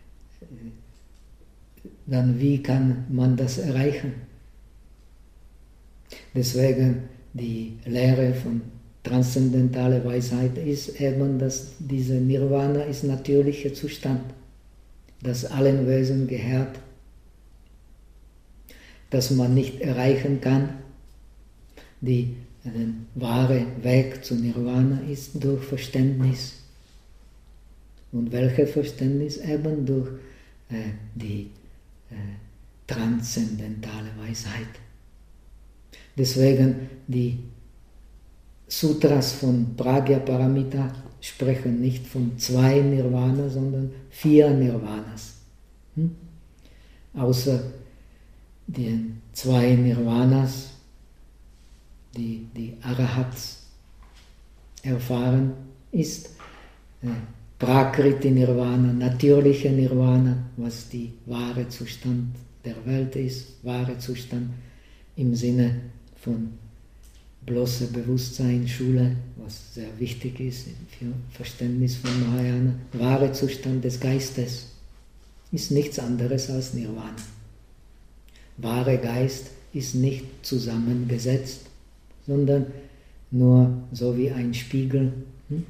dann wie kann man das erreichen? Deswegen die Lehre von transzendentaler Weisheit ist eben, dass diese Nirvana ist natürlicher Zustand, das allen Wesen gehört, dass man nicht erreichen kann. Die der wahre Weg zu Nirvana ist durch Verständnis. Und welches Verständnis? Eben durch äh, die äh, transzendentale Weisheit. Deswegen die Sutras von Pragya-Paramita sprechen nicht von zwei Nirvana, sondern vier Nirvanas. Hm? Außer den zwei Nirvanas, die die Arahats erfahren, ist äh, Prakriti Nirvana, natürliche Nirvana, was die wahre Zustand der Welt ist, wahre Zustand im Sinne von bloße Bewusstsein, Schule, was sehr wichtig ist für Verständnis von Mahayana. Wahre Zustand des Geistes ist nichts anderes als Nirvana. Wahre Geist ist nicht zusammengesetzt, sondern nur so wie ein Spiegel. Hm?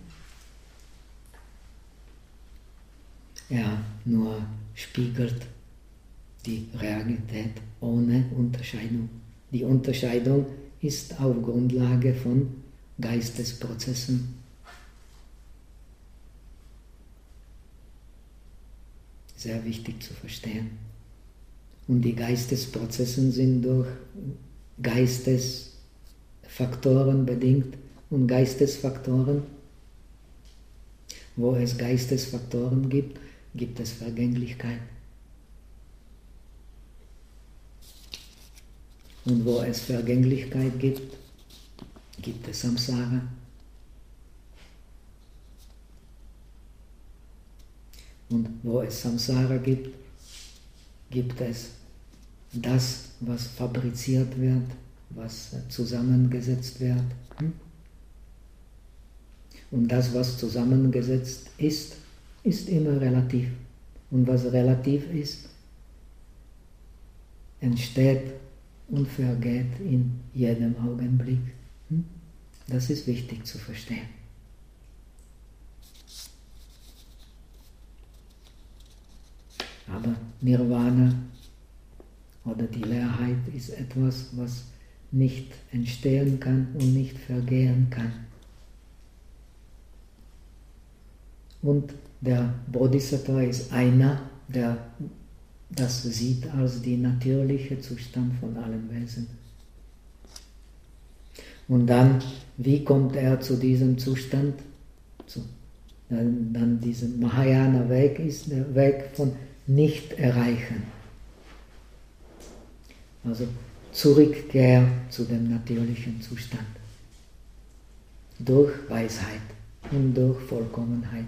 Er nur spiegelt die Realität ohne Unterscheidung. Die Unterscheidung ist auf Grundlage von Geistesprozessen. Sehr wichtig zu verstehen. Und die Geistesprozesse sind durch Geistesfaktoren bedingt. Und Geistesfaktoren, wo es Geistesfaktoren gibt, gibt es Vergänglichkeit. Und wo es Vergänglichkeit gibt, gibt es Samsara. Und wo es Samsara gibt, gibt es das, was fabriziert wird, was zusammengesetzt wird. Und das, was zusammengesetzt ist, ist immer relativ. Und was relativ ist, entsteht und vergeht in jedem Augenblick. Das ist wichtig zu verstehen. Aber Nirvana oder die Leerheit ist etwas, was nicht entstehen kann und nicht vergehen kann. Und der Bodhisattva ist einer, der das sieht als die natürliche Zustand von allen Wesen. Und dann, wie kommt er zu diesem Zustand? Zu, dann, dann dieser Mahayana-Weg ist der Weg von Nicht-Erreichen. Also Zurückkehr zu dem natürlichen Zustand. Durch Weisheit und durch Vollkommenheit.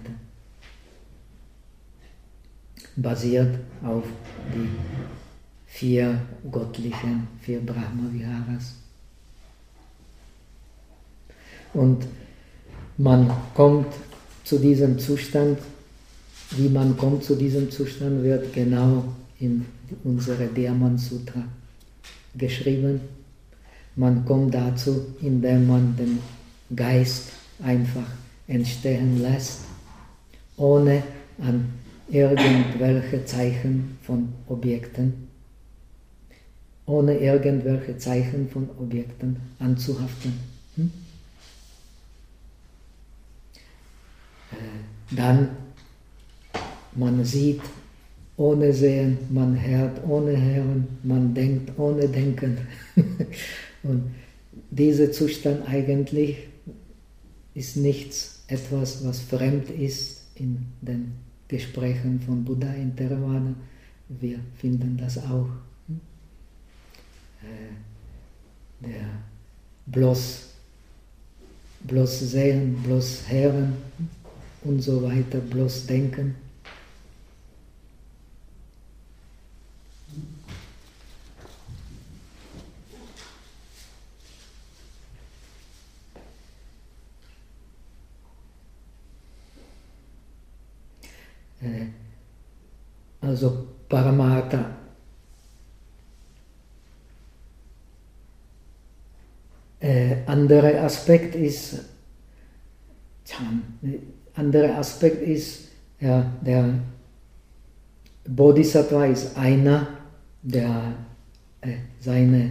Basiert auf die vier göttlichen, vier Brahma-Viharas. Und man kommt zu diesem Zustand, wie man kommt zu diesem Zustand, wird genau in unserem Diamant Sutra geschrieben. Man kommt dazu, indem man den Geist einfach entstehen lässt, ohne an irgendwelche Zeichen von Objekten, ohne irgendwelche Zeichen von Objekten anzuhaften. Hm? Äh, dann, man sieht ohne Sehen, man hört ohne Hören, man denkt ohne Denken. Und dieser Zustand eigentlich ist nichts, etwas, was fremd ist in den Gesprächen von Buddha in Theravada. Wir finden das auch. Äh, der bloß, bloß sehen, bloß hören und so weiter, bloß denken. Also Paramartha. Äh, anderer Aspekt ist, anderer Aspekt ist, ja, der Bodhisattva ist einer, der äh, seine,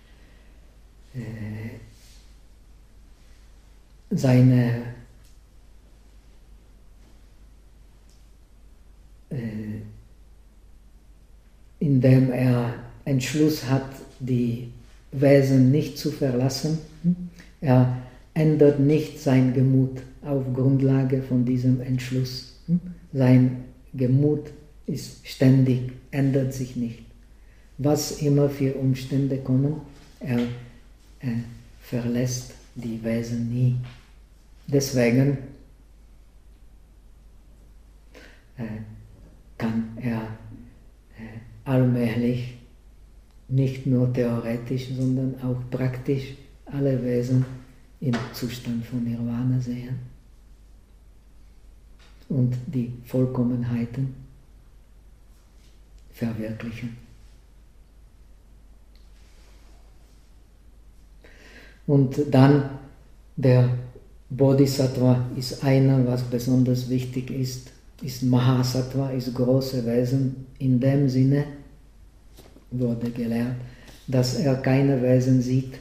äh, seine äh, indem er Entschluss hat, die Wesen nicht zu verlassen. Er ändert nicht sein Gemut auf Grundlage von diesem Entschluss. Sein Gemut ist ständig, ändert sich nicht. Was immer für Umstände kommen, er, er verlässt die Wesen nie. Deswegen äh, kann er äh, allmählich, nicht nur theoretisch, sondern auch praktisch alle Wesen im Zustand von Nirvana sehen und die Vollkommenheiten verwirklichen. Und dann der Bodhisattva ist einer, was besonders wichtig ist, ist Mahasattva, ist große Wesen, in dem Sinne wurde gelehrt, dass er keine Wesen sieht.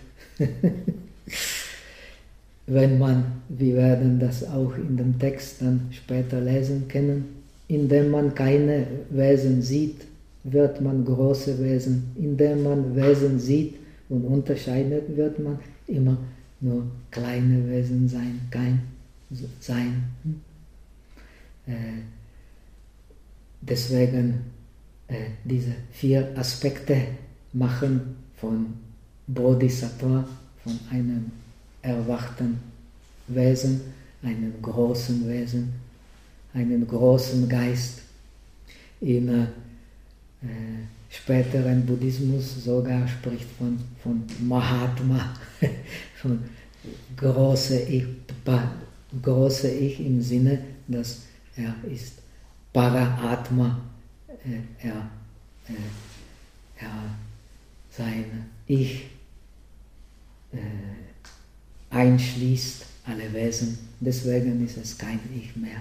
Wenn man, wir werden das auch in dem Text dann später lesen können, indem man keine Wesen sieht, wird man große Wesen. Indem man Wesen sieht und unterscheidet, wird man immer nur kleine Wesen sein, kein Sein. Äh, deswegen äh, diese vier Aspekte machen von Bodhisattva, von einem erwachten Wesen, einem großen Wesen, einem großen Geist. Im äh, späteren Buddhismus sogar spricht von, von Mahatma, von große Ich, große Ich im Sinne, dass er ist Para-Atma, äh, er, äh, er sein Ich äh, einschließt alle Wesen, deswegen ist es kein Ich mehr.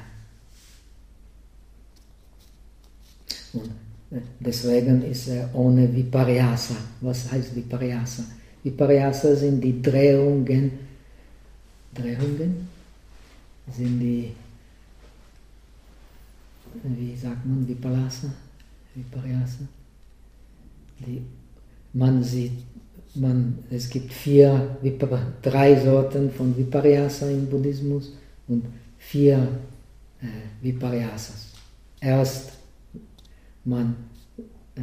Und deswegen ist er ohne Viparyasa. Was heißt Viparyasa? Viparyasa sind die Drehungen, Drehungen sind die wie sagt man, Vipallasa, Viparyasa. Die, man sieht, man, es gibt vier, drei Sorten von Viparyasa im Buddhismus und vier äh, Viparyasas. Erst man, äh,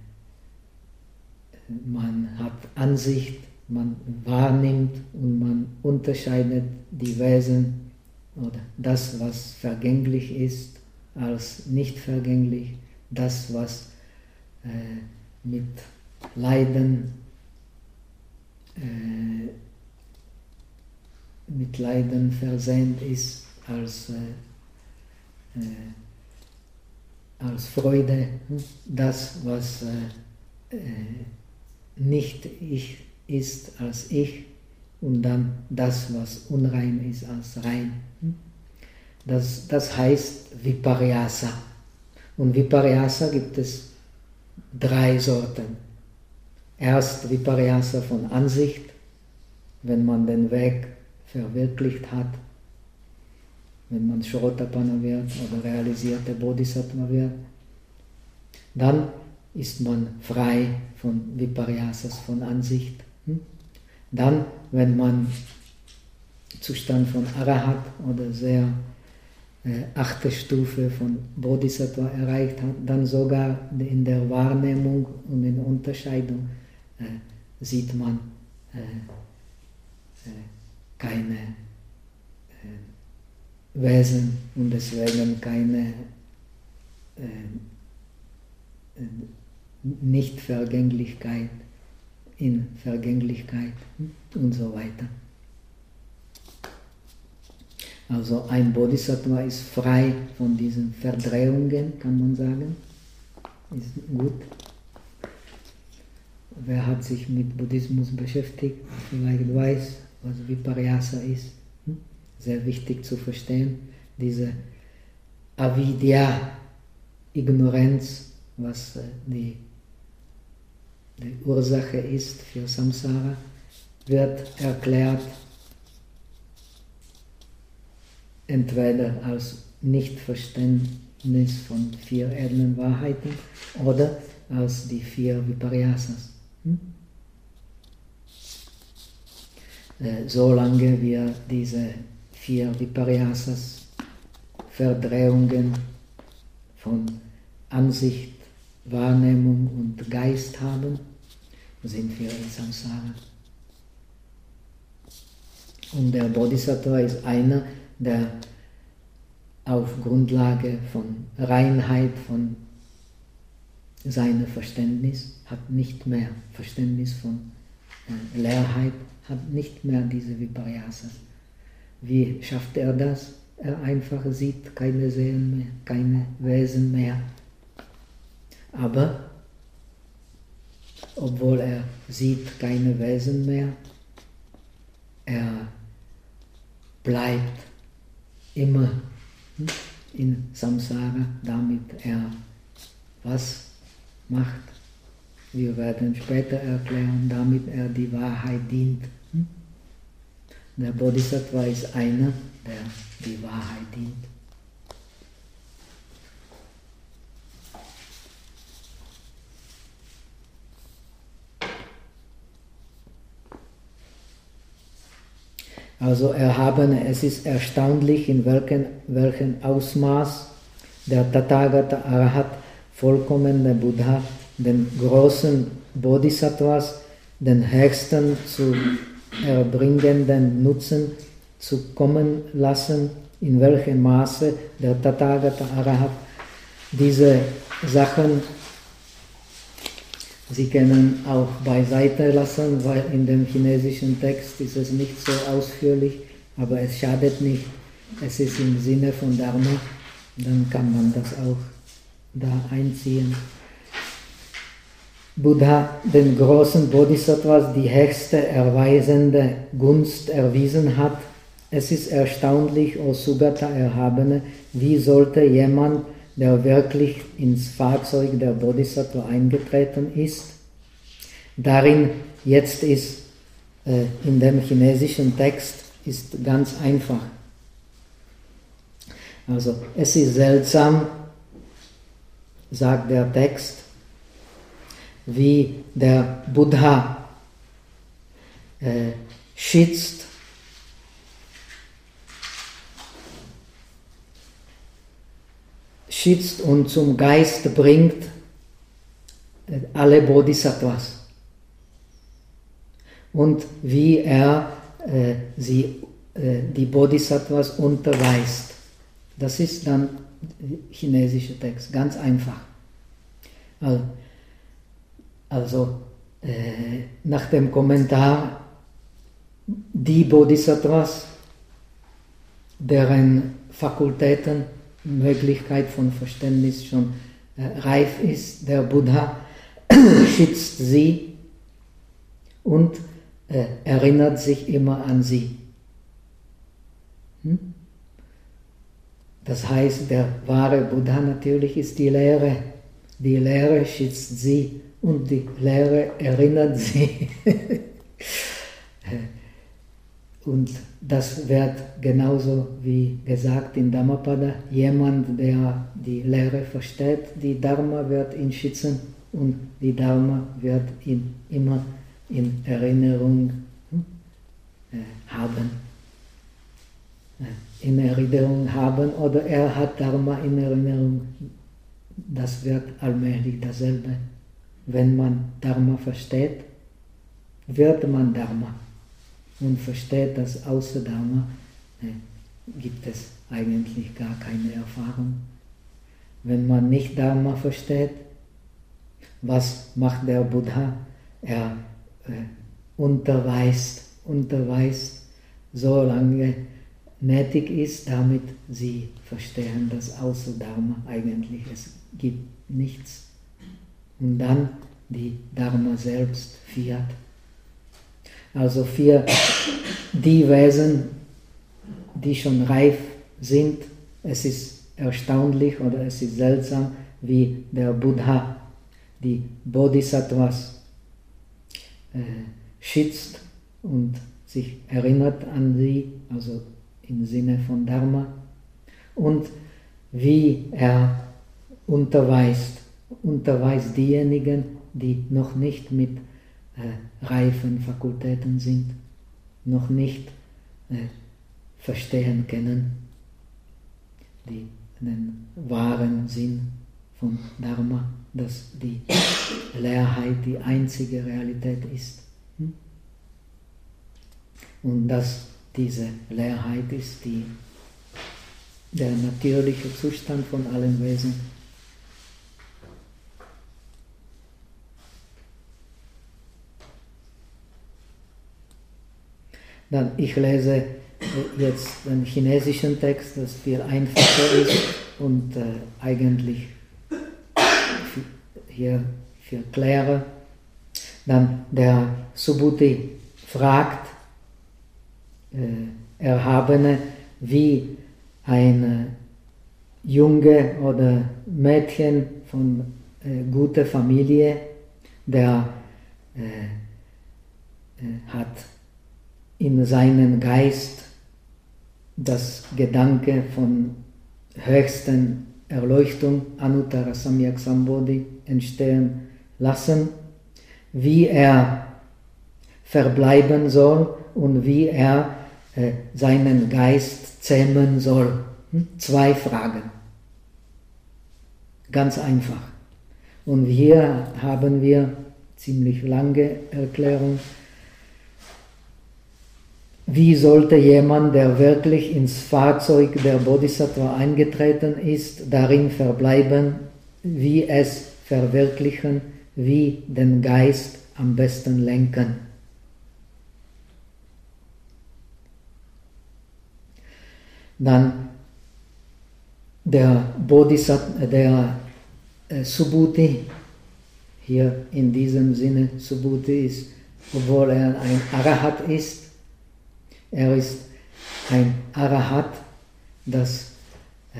man hat Ansicht, man wahrnimmt und man unterscheidet die Wesen oder das, was vergänglich ist, als nicht vergänglich, das, was äh, mit Leiden, äh, mit Leiden versehnt ist, als, äh, äh, als Freude, das, was äh, äh, nicht ich ist als ich und dann das, was unrein ist, als rein. Das, das heißt Viparyasa. Und Viparyasa gibt es drei Sorten. Erst Viparyasa von Ansicht, wenn man den Weg verwirklicht hat, wenn man Shrotapanna wird oder realisierte Bodhisattva wird. Dann ist man frei von Viparyasas von Ansicht. Dann, wenn man Zustand von Arahat oder sehr äh, achte Stufe von Bodhisattva erreicht hat, dann sogar in der Wahrnehmung und in der Unterscheidung äh, sieht man äh, äh, keine äh, Wesen und deswegen keine äh, äh, Nichtvergänglichkeit in Vergänglichkeit und so weiter. Also ein Bodhisattva ist frei von diesen Verdrehungen, kann man sagen. Ist gut. Wer hat sich mit Buddhismus beschäftigt, vielleicht weiß, was Viparyasa ist. Sehr wichtig zu verstehen. Diese Avidya, Ignoranz, was die die Ursache ist für Samsara, wird erklärt entweder als Nichtverständnis von vier edlen Wahrheiten oder als die vier Viparyasas. Hm? Äh, solange wir diese vier Viparyasas, Verdrehungen von Ansicht, Wahrnehmung und Geist haben, sind wir in Samsara. Und der Bodhisattva ist einer, der auf Grundlage von Reinheit, von seinem Verständnis, hat nicht mehr Verständnis von äh, Leerheit, hat nicht mehr diese Viparyasas. Wie schafft er das? Er einfach sieht keine Seelen mehr, keine Wesen mehr. Aber, obwohl er sieht keine Wesen mehr, er bleibt immer in Samsara, damit er was macht. Wir werden später erklären, damit er die Wahrheit dient. Der Bodhisattva ist einer, der die Wahrheit dient. Also Erhabene, es ist erstaunlich, in welchem, welchem Ausmaß der Tathagata Arahat, vollkommene Buddha, den großen Bodhisattvas, den höchsten zu erbringenden Nutzen zu kommen lassen, in welchem Maße der Tathagata Arahat diese Sachen, Sie können auch beiseite lassen, weil in dem chinesischen Text ist es nicht so ausführlich, aber es schadet nicht, es ist im Sinne von Dharma, dann kann man das auch da einziehen. Buddha, den großen Bodhisattvas, die höchste erweisende Gunst erwiesen hat. Es ist erstaunlich, o Sugata Erhabene, wie sollte jemand, der wirklich ins Fahrzeug der Bodhisattva eingetreten ist. Darin jetzt ist, äh, in dem chinesischen Text, ist ganz einfach. Also es ist seltsam, sagt der Text, wie der Buddha äh, schützt schützt und zum Geist bringt alle Bodhisattvas und wie er äh, sie, äh, die Bodhisattvas unterweist. Das ist dann der chinesische Text, ganz einfach. Also äh, nach dem Kommentar, die Bodhisattvas, deren Fakultäten, Möglichkeit von Verständnis schon äh, reif ist, der Buddha schützt sie und äh, erinnert sich immer an sie. Hm? Das heißt, der wahre Buddha natürlich ist die Lehre. Die Lehre schützt sie und die Lehre erinnert sie. Und das wird genauso wie gesagt in Dhammapada, jemand, der die Lehre versteht, die Dharma wird ihn schützen und die Dharma wird ihn immer in Erinnerung äh, haben. Äh, in Erinnerung haben oder er hat Dharma in Erinnerung. Das wird allmählich dasselbe. Wenn man Dharma versteht, wird man Dharma. Und versteht, dass außer Dharma äh, gibt es eigentlich gar keine Erfahrung. Wenn man nicht Dharma versteht, was macht der Buddha? Er äh, unterweist, unterweist, solange nötig ist, damit sie verstehen, dass außer Dharma eigentlich es gibt nichts. Und dann die Dharma selbst führt. Also für die Wesen, die schon reif sind, es ist erstaunlich oder es ist seltsam, wie der Buddha die Bodhisattvas äh, schützt und sich erinnert an sie, also im Sinne von Dharma, und wie er unterweist, unterweist diejenigen, die noch nicht mit Äh, reifen Fakultäten sind, noch nicht äh, verstehen können, die, den wahren Sinn von Dharma, dass die Leerheit die einzige Realität ist. Hm? Und dass diese Leerheit ist die, der natürliche Zustand von allen Wesen. Dann, ich lese jetzt den chinesischen Text, das viel einfacher ist und äh, eigentlich hier viel klarer. Dann der Subhuti fragt äh, Erhabene, wie ein Junge oder Mädchen von äh, guter Familie, der äh, äh, hat in seinen Geist das Gedanke von höchsten Erleuchtung, Anuttara Samyak Sambodhi, entstehen lassen, wie er verbleiben soll und wie er äh, seinen Geist zähmen soll. Hm? Zwei Fragen. Ganz einfach. Und hier haben wir ziemlich lange Erklärung. Wie sollte jemand, der wirklich ins Fahrzeug der Bodhisattva eingetreten ist, darin verbleiben, wie es verwirklichen, wie den Geist am besten lenken? Dann der Bodhisattva, der äh, Subhuti, hier in diesem Sinne Subhuti ist, obwohl er ein Arahat ist, er ist ein Arahat, das äh,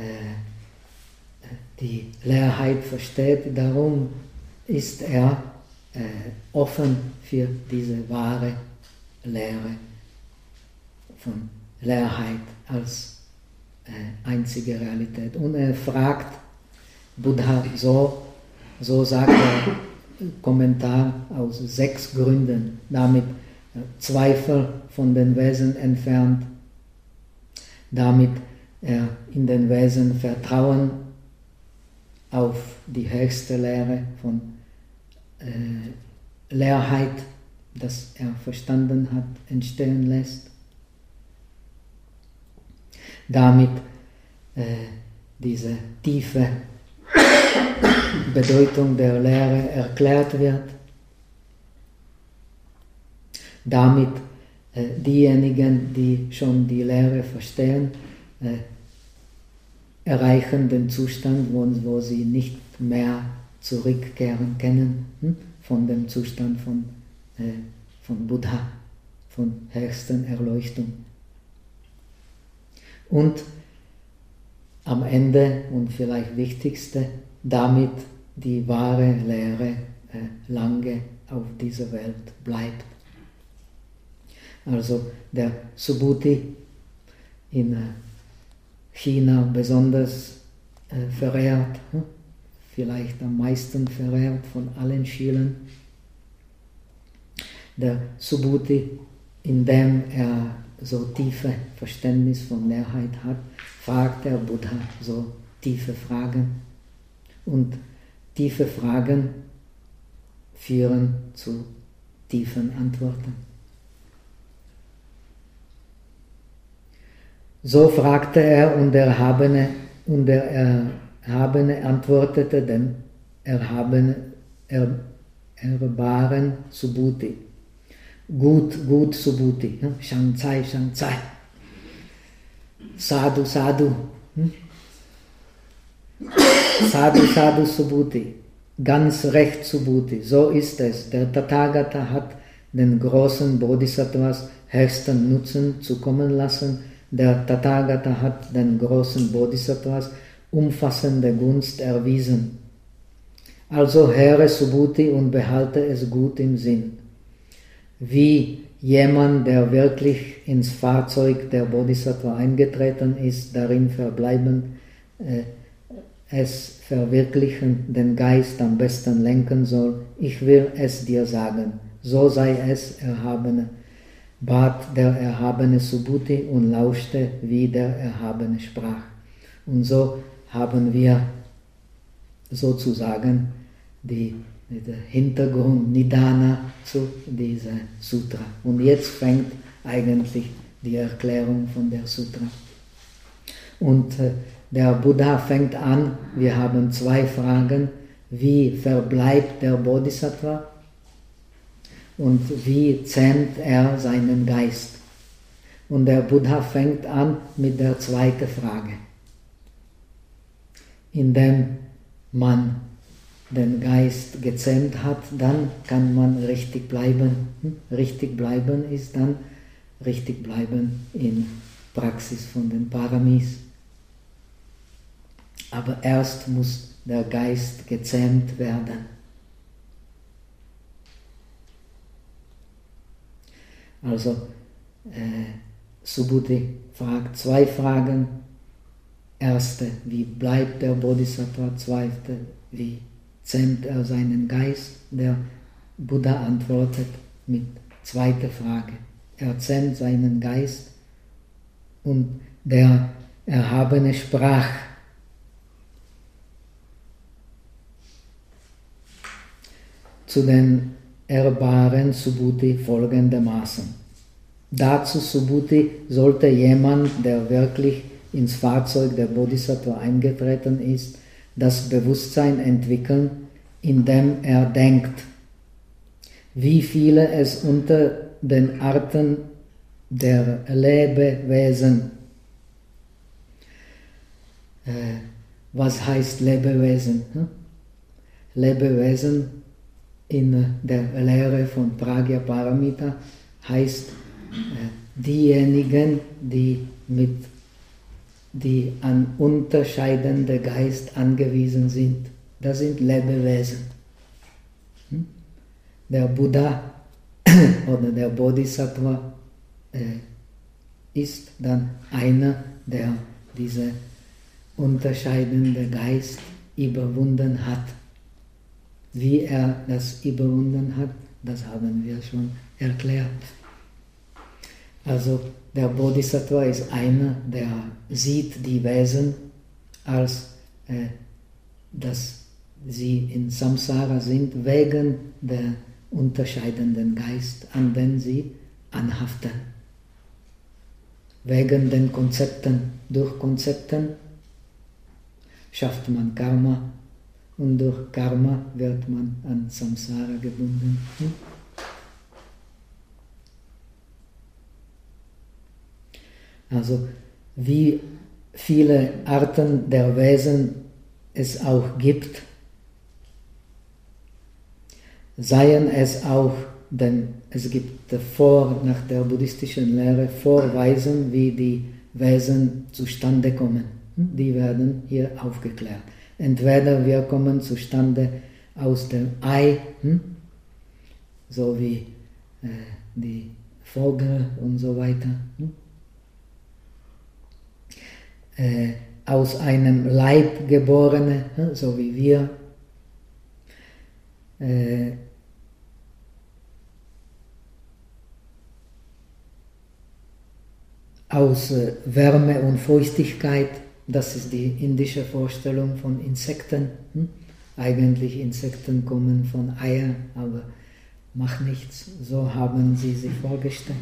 die Leerheit versteht, darum ist er äh, offen für diese wahre Lehre von Leerheit als äh, einzige Realität. Und er fragt Buddha so, so sagt er, Kommentar aus sechs Gründen, damit Zweifel von den Wesen entfernt, damit er in den Wesen Vertrauen auf die höchste Lehre von äh, Leerheit, das er verstanden hat, entstehen lässt, damit äh, diese tiefe Bedeutung der Lehre erklärt wird, damit äh, diejenigen, die schon die Lehre verstehen, äh, erreichen den Zustand, wo, wo sie nicht mehr zurückkehren können, hm? von dem Zustand von, äh, von Buddha, von höchsten Erleuchtung. Und am Ende und vielleicht wichtigste, damit die wahre Lehre äh, lange auf dieser Welt bleibt. Also der Subhuti in äh, China besonders äh, verehrt, hm? vielleicht am meisten verehrt von allen Schilen. Der Subhuti, in dem er so tiefe Verständnis von Leerheit hat, fragt der Buddha so tiefe Fragen. Und tiefe Fragen führen zu tiefen Antworten. So fragte er und der Erhabene, und der Erhabene antwortete dem Erhabene, er, ehrbaren Subhuti. Gut, gut Subhuti, hm? Shangzai, Shangzai. Sadhu, Sadhu. Hm? Sadhu, Sadhu Subhuti. Ganz recht Subhuti. So ist es. Der Tathagata hat den großen Bodhisattvas höchsten Nutzen zukommen lassen. Der Tathagata hat den großen Bodhisattvas umfassende Gunst erwiesen. Also höre Subhuti und behalte es gut im Sinn. Wie jemand, der wirklich ins Fahrzeug der Bodhisattva eingetreten ist, darin verbleiben, äh, es verwirklichen, den Geist am besten lenken soll, ich will es dir sagen, so sei es, Erhabene, bat der erhabene Subhuti und lauschte, wie der Erhabene sprach. Und so haben wir sozusagen die, den Hintergrund Nidana zu diesem Sutra. Und jetzt fängt eigentlich die Erklärung von der Sutra. Und äh, der Buddha fängt an, wir haben zwei Fragen, wie verbleibt der Bodhisattva und wie zähmt er seinen Geist. Und der Buddha fängt an mit der zweiten Frage. Indem man den Geist gezähmt hat, dann kann man richtig bleiben. Richtig bleiben ist dann richtig bleiben in Praxis von den Paramis. Aber erst muss der Geist gezähmt werden. Also äh, Subhuti fragt zwei Fragen. Erste, wie bleibt der Bodhisattva? Zweite, wie zähmt er seinen Geist? Der Buddha antwortet mit zweiter Frage. Er zähmt seinen Geist und der Erhabene sprach. Zu den ehrbaren Subhuti folgendermaßen. Dazu Subhuti sollte jemand, der wirklich ins Fahrzeug der Bodhisattva eingetreten ist, das Bewusstsein entwickeln, indem er denkt, wie viele es unter den Arten der Lebewesen, äh, was heißt Lebewesen? Hm? Lebewesen in der Lehre von Prajnaparamita heißt äh, diejenigen, die mit die an unterscheidende Geist angewiesen sind. Das sind Lebewesen. Hm? Der Buddha oder der Bodhisattva äh, ist dann einer, der diese unterscheidende Geist überwunden hat. Wie er das überwunden hat, das haben wir schon erklärt. Also der Bodhisattva ist einer, der sieht die Wesen als, äh, dass sie in Samsara sind, wegen der unterscheidenden Geist, an den sie anhaften. Wegen den Konzepten. Durch Konzepten schafft man Karma und durch Karma wird man an Samsara gebunden. Hm? Also wie viele Arten der Wesen es auch gibt, seien es auch, denn es gibt vor, nach der buddhistischen Lehre Vorweisen, wie die Wesen zustande kommen. Die werden hier aufgeklärt. Entweder wir kommen zustande aus dem Ei, so wie äh, die Vogel und so weiter, äh, aus einem Leib geborene, so wie wir, äh, aus äh, Wärme und Feuchtigkeit. Das ist die indische Vorstellung von Insekten. Hm? Eigentlich Insekten kommen von Eiern, aber macht nichts, so haben sie sich vorgestellt.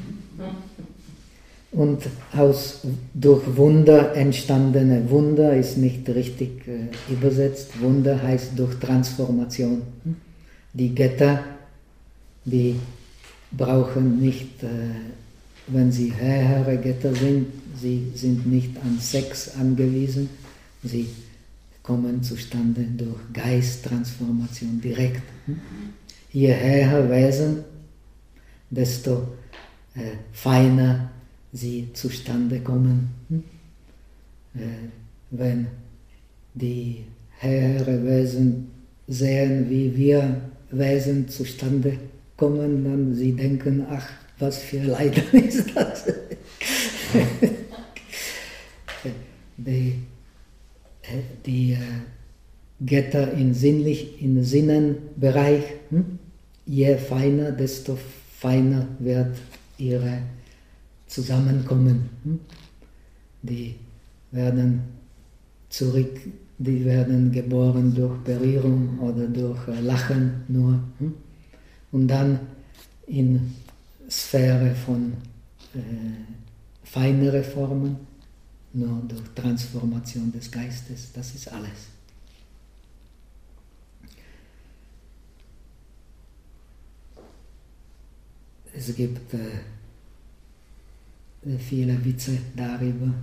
Und aus durch Wunder entstandene Wunder ist nicht richtig äh, übersetzt. Wunder heißt durch Transformation. Hm? Die Götter, die brauchen nicht, äh, wenn sie höhere Götter sind, sie sind nicht an Sex angewiesen, sie kommen zustande durch Geisttransformation direkt. Je höher Wesen, desto äh, feiner sie zustande kommen. Äh, wenn die höheren Wesen sehen, wie wir Wesen zustande kommen, dann sie denken, ach, was für Leiden ist das? die die Götter in sinnlich, im Sinnenbereich, hm? Je feiner, desto feiner wird ihre Zusammenkommen. Hm? Die werden zurück, die werden geboren durch Berührung oder durch Lachen nur. Hm? Und dann in Sphäre von äh, feinere Formen, nur durch Transformation des Geistes, das ist alles. Es gibt äh, viele Witze darüber,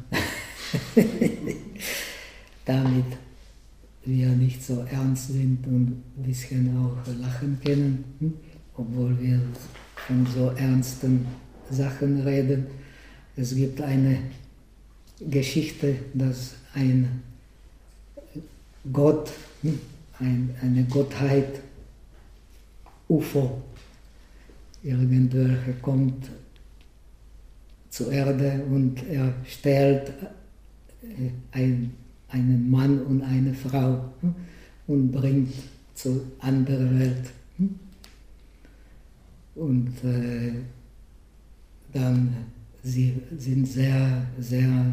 damit wir nicht so ernst sind und ein bisschen auch lachen können, hm? Obwohl wir von so ernsten Sachen reden. Es gibt eine Geschichte, dass ein Gott, ein, eine Gottheit, U F O, irgendwelche kommt zur Erde und er stellt ein, einen Mann und eine Frau und bringt zur anderen Welt. Und äh, dann sie sind sehr, sehr,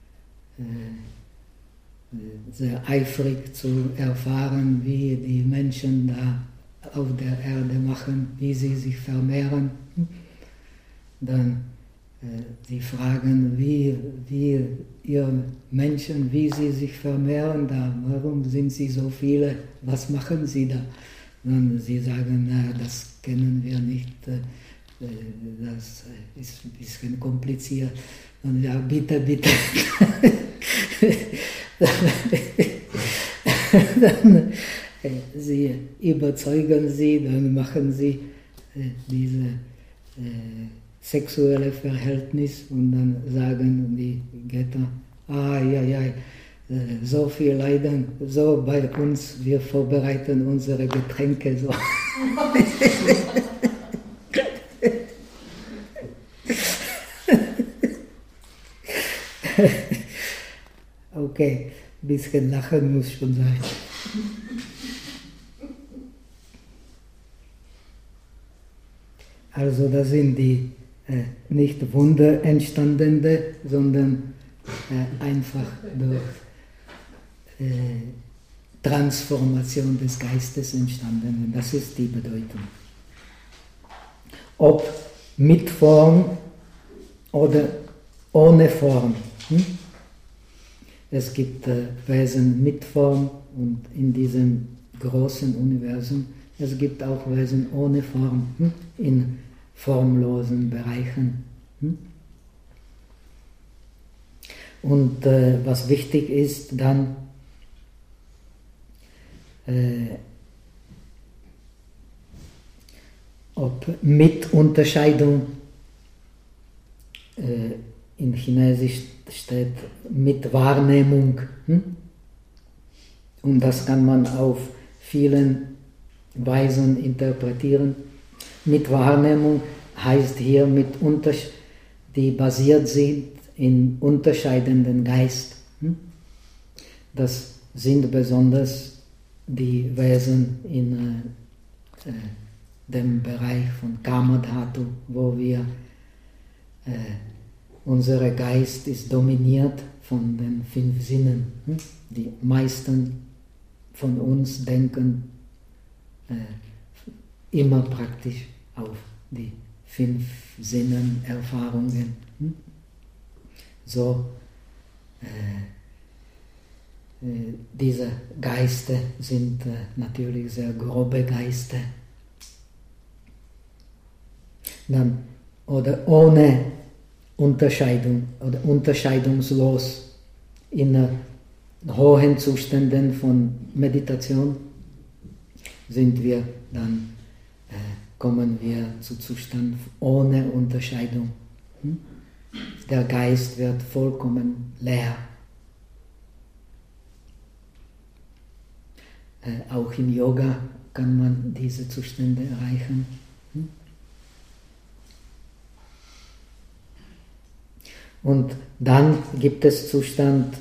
äh, sehr eifrig zu erfahren, wie die Menschen da auf der Erde machen, wie sie sich vermehren. Dann äh, sie fragen, wie, wie ihr Menschen, wie sie sich vermehren da, warum sind sie so viele, was machen sie da? Dann sie sagen, na, das kennen wir nicht, das ist ein bisschen kompliziert. Und ja, bitte, bitte. Dann äh, sie überzeugen sie, dann machen sie äh, diese äh, sexuelle Verhältnis und dann sagen die Götter, ah ja, ja, äh, so viel Leiden, so bei uns, wir vorbereiten unsere Getränke so. Okay, ein bisschen Lachen muss schon sein. Also das sind die äh, nicht Wunder entstandene, sondern äh, einfach durch äh, Transformation des Geistes entstandene. Das ist die Bedeutung. Ob mit Form oder ohne Form. Hm? Es gibt äh, Wesen mit Form und in diesem großen Universum, es gibt auch Wesen ohne Form, hm? in formlosen Bereichen. Hm? Und äh, was wichtig ist dann, äh, ob mit Unterscheidung, äh, in Chinesisch steht mit Wahrnehmung, hm? Und das kann man auf vielen Weisen interpretieren. Mit Wahrnehmung heißt hier mit Untersch die basiert sind in unterscheidenden Geist. Hm? Das sind besonders die Wesen in äh, dem Bereich von Kamadhatu, wo wir äh, unser Geist ist dominiert von den fünf Sinnen. Hm? Die meisten von uns denken äh, immer praktisch auf die fünf Sinnen, Erfahrungen. Hm? So, äh, äh, diese Geister sind äh, natürlich sehr grobe Geister. Dann, oder ohne Unterscheidung oder unterscheidungslos in äh, hohen Zuständen von Meditation sind wir dann, äh, kommen wir zu Zustand ohne Unterscheidung. Hm? Der Geist wird vollkommen leer. Äh, auch im Yoga kann man diese Zustände erreichen. Hm? Und dann gibt es Zustand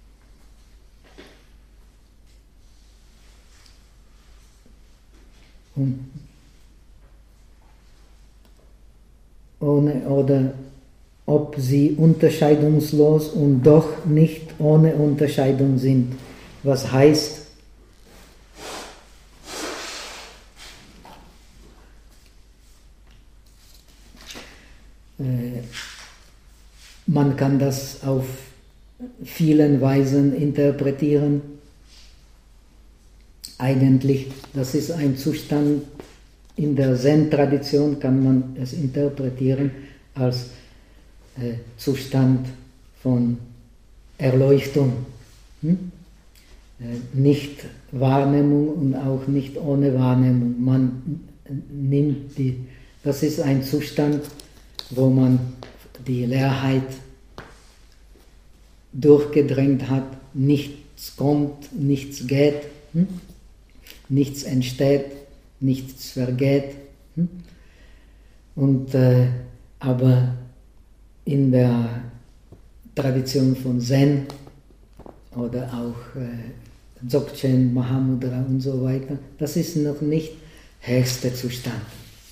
ohne oder ob sie unterscheidungslos und doch nicht ohne Unterscheidung sind. Was heißt, äh, man kann das auf vielen Weisen interpretieren. Eigentlich, das ist ein Zustand, in der Zen-Tradition kann man es interpretieren als äh, Zustand von Erleuchtung. Hm? Äh, nicht Wahrnehmung und auch nicht ohne Wahrnehmung. Man nimmt die, das ist ein Zustand, wo man die Leerheit durchgedrängt hat, nichts kommt, nichts geht, hm? Nichts entsteht, nichts vergeht. Hm? Und, äh, aber in der Tradition von Zen oder auch äh, Dzogchen, Mahamudra und so weiter, das ist noch nicht der höchste Zustand.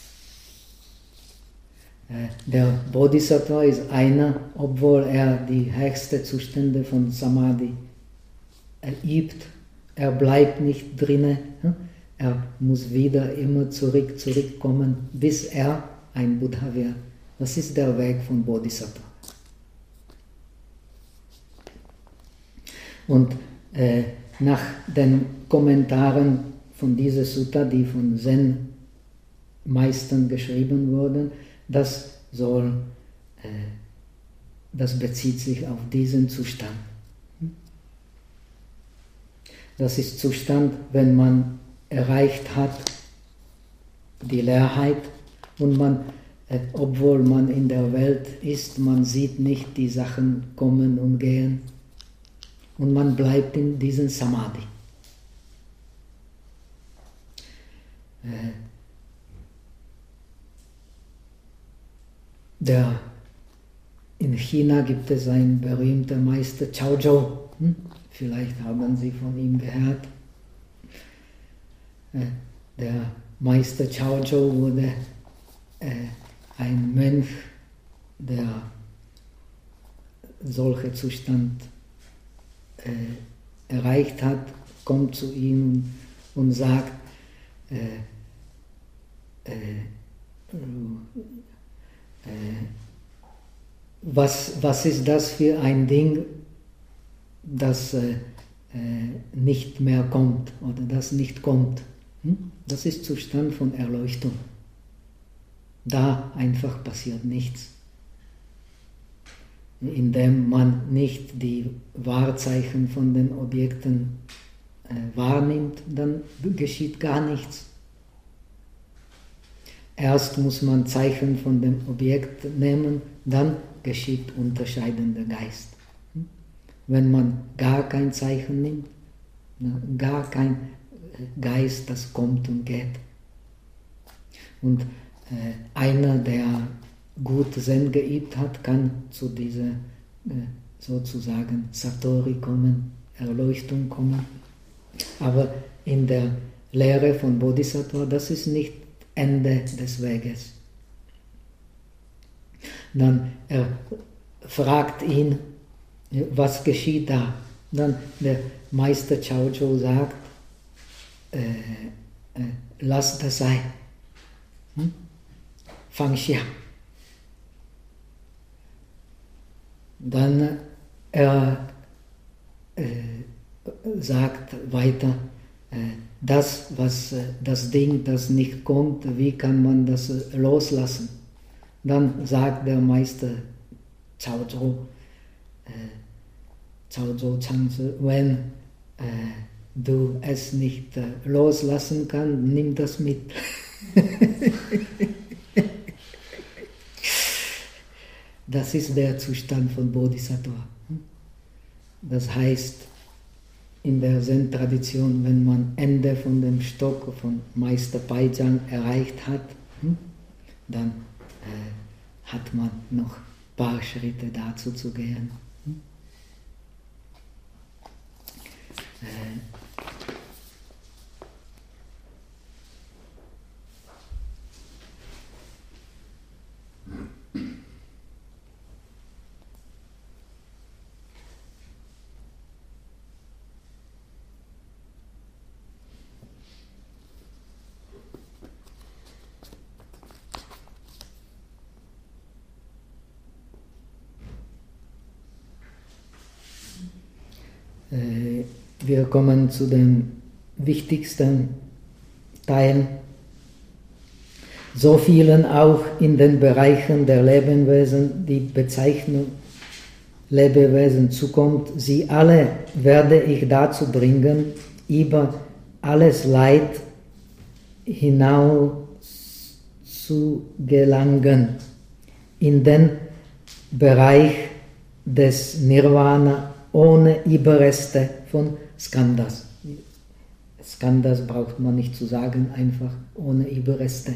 Äh, der Bodhisattva ist einer, obwohl er die höchsten Zustände von Samadhi übt, er bleibt nicht drinne, er muss wieder immer zurück, zurückkommen, bis er ein Buddha wird. Das ist der Weg von Bodhisattva. Und äh, nach den Kommentaren von dieser Sutta, die von Zen-Meistern geschrieben wurden, das soll, äh, das bezieht sich auf diesen Zustand. Das ist Zustand, wenn man erreicht hat die Leerheit und man, äh, obwohl man in der Welt ist, man sieht nicht die Sachen kommen und gehen und man bleibt in diesem Samadhi. Äh, der, in China gibt es einen berühmten Meister, Cao Zhou. Hm? Vielleicht haben Sie von ihm gehört. äh, der Meister Chaozhou wurde äh, ein Mönch, der solchen Zustand äh, erreicht hat, kommt zu ihm und sagt, äh, äh, äh, was, was ist das für ein Ding, das äh, äh, nicht mehr kommt oder das nicht kommt. Hm? Das ist Zustand von Erleuchtung. Da einfach passiert nichts. Indem man nicht die Wahrzeichen von den Objekten äh, wahrnimmt, dann geschieht gar nichts. Erst muss man Zeichen von dem Objekt nehmen, dann geschieht unterscheidender Geist. Wenn man gar kein Zeichen nimmt, gar kein Geist, das kommt und geht. Und äh, einer, der gut Zen geübt hat, kann zu dieser äh, sozusagen Satori kommen, Erleuchtung kommen. Aber in der Lehre von Bodhisattva, das ist nicht Ende des Weges. Dann er fragt ihn, was geschieht da? Dann der Meister Chaozhou sagt, äh, äh, lass das sein. Hm? Fang Xia. Dann er äh, sagt weiter, äh, das, was, äh, das Ding, das nicht kommt, wie kann man das äh, loslassen? Dann sagt der Meister Chaozhou, Chaozhou Changzi, wenn äh, du es nicht äh, loslassen kannst, nimm das mit. Das ist der Zustand von Bodhisattva. Das heißt, in der Zen-Tradition, wenn man Ende von dem Stock von Meister Paijang erreicht hat, dann äh, hat man noch ein paar Schritte dazu zu gehen. Äh, Wir kommen zu dem wichtigsten Teil. So fielen auch in den Bereichen der Lebewesen die Bezeichnung Lebewesen zukommt. Sie alle werde ich dazu bringen, über alles Leid hinaus zu gelangen, in den Bereich des Nirvana ohne Überreste von Skandhas. Skandhas braucht man nicht zu sagen, einfach ohne Überreste.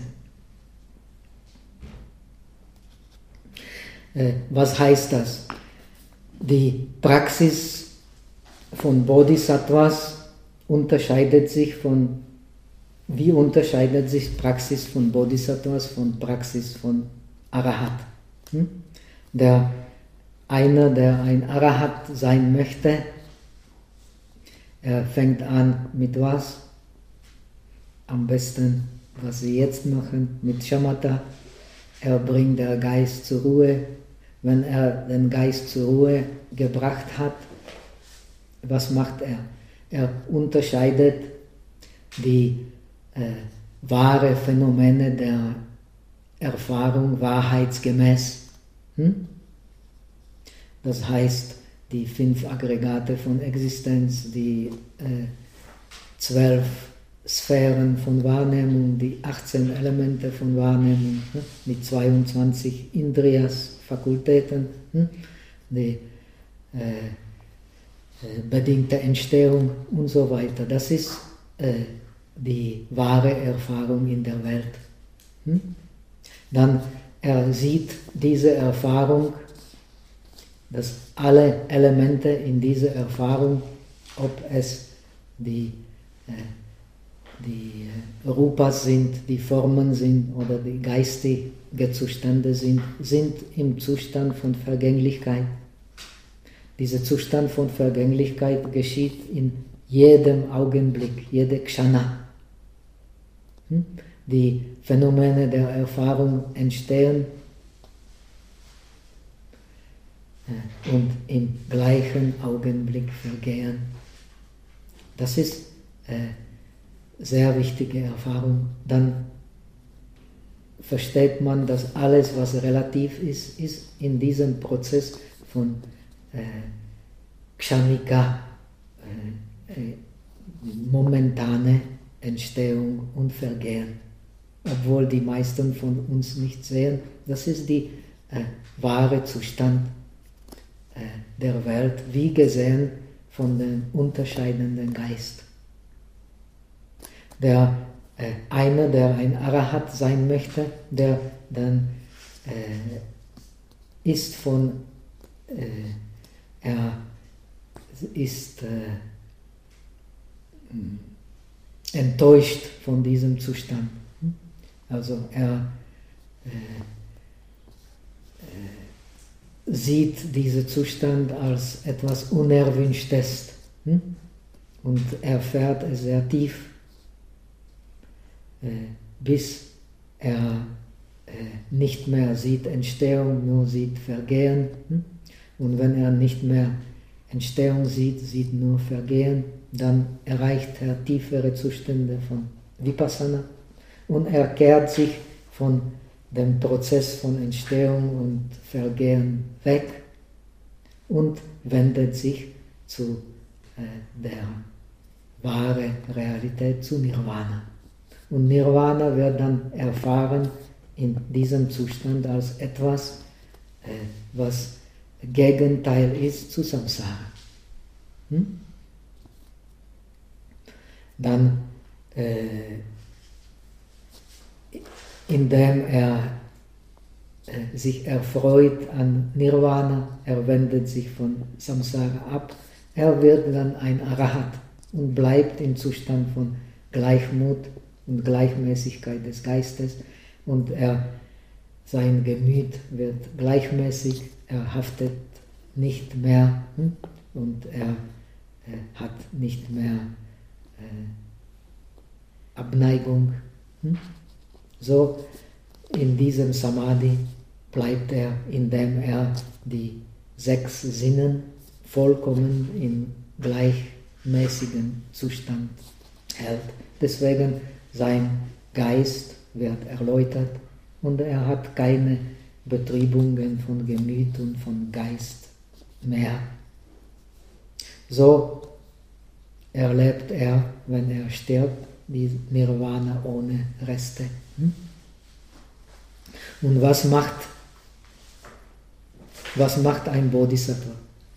Äh, was heißt das? Die Praxis von Bodhisattvas unterscheidet sich von, wie unterscheidet sich Praxis von Bodhisattvas von Praxis von Arahat? Hm? Der einer, der ein Arahat sein möchte, er fängt an mit was? Am besten, was sie jetzt machen, mit Shamatha. Er bringt den Geist zur Ruhe. Wenn er den Geist zur Ruhe gebracht hat, was macht er? Er unterscheidet die äh, wahre Phänomene der Erfahrung wahrheitsgemäß. Hm? Das heißt, die fünf Aggregate von Existenz, die äh, zwölf Sphären von Wahrnehmung, die achtzehn Elemente von Wahrnehmung, ne, mit zweiundzwanzig Indriyas, Fakultäten, ne, die äh, äh, bedingte Entstehung und so weiter. Das ist äh, die wahre Erfahrung in der Welt. Hm? Dann er sieht diese Erfahrung, dass alle Elemente in dieser Erfahrung, ob es die äh, die Rupas sind, die Formen sind oder die geistigen Zustände sind, sind im Zustand von Vergänglichkeit. Dieser Zustand von Vergänglichkeit geschieht in jedem Augenblick, jede Kshana. Die Phänomene der Erfahrung entstehen und im gleichen Augenblick vergehen. Das ist eine sehr wichtige Erfahrung. Dann versteht man, dass alles, was relativ ist, ist in diesem Prozess von äh, Kshanika, äh, äh, momentane Entstehung und Vergehen. Obwohl die meisten von uns nicht sehen, das ist der äh, wahre Zustand äh, der Welt, wie gesehen von dem unterscheidenden Geist. Der äh, einer, der ein Arahat sein möchte, der dann äh, ist von, äh, er ist äh, enttäuscht von diesem Zustand. Also er äh, äh, sieht diesen Zustand als etwas Unerwünschtes hm? und erfährt es sehr tief, äh, bis er äh, nicht mehr sieht Entstehung, nur sieht Vergehen. Hm? Und wenn er nicht mehr Entstehung sieht, sieht nur Vergehen, dann erreicht er tiefere Zustände von Vipassana und er kehrt sich von dem Prozess von Entstehung und Vergehen weg und wendet sich zu äh, der wahren Realität, zu Nirvana. Und Nirvana wird dann erfahren in diesem Zustand als etwas, äh, was Gegenteil ist zu Samsara. Hm? Dann, äh, indem er äh, sich erfreut an Nirvana, er wendet sich von Samsara ab, er wird dann ein Arahat und bleibt im Zustand von Gleichmut und Gleichmäßigkeit des Geistes und er, sein Gemüt wird gleichmäßig, er haftet nicht mehr hm? und er äh, hat nicht mehr äh, Abneigung. Hm? So in diesem Samadhi bleibt er, indem er die sechs Sinnen vollkommen im gleichmäßigen Zustand hält. Deswegen sein Geist wird erläutert und er hat keine Betriebungen von Gemüt und von Geist mehr. So erlebt er, wenn er stirbt, die Nirvana ohne Reste. Und was macht, was macht ein Bodhisattva?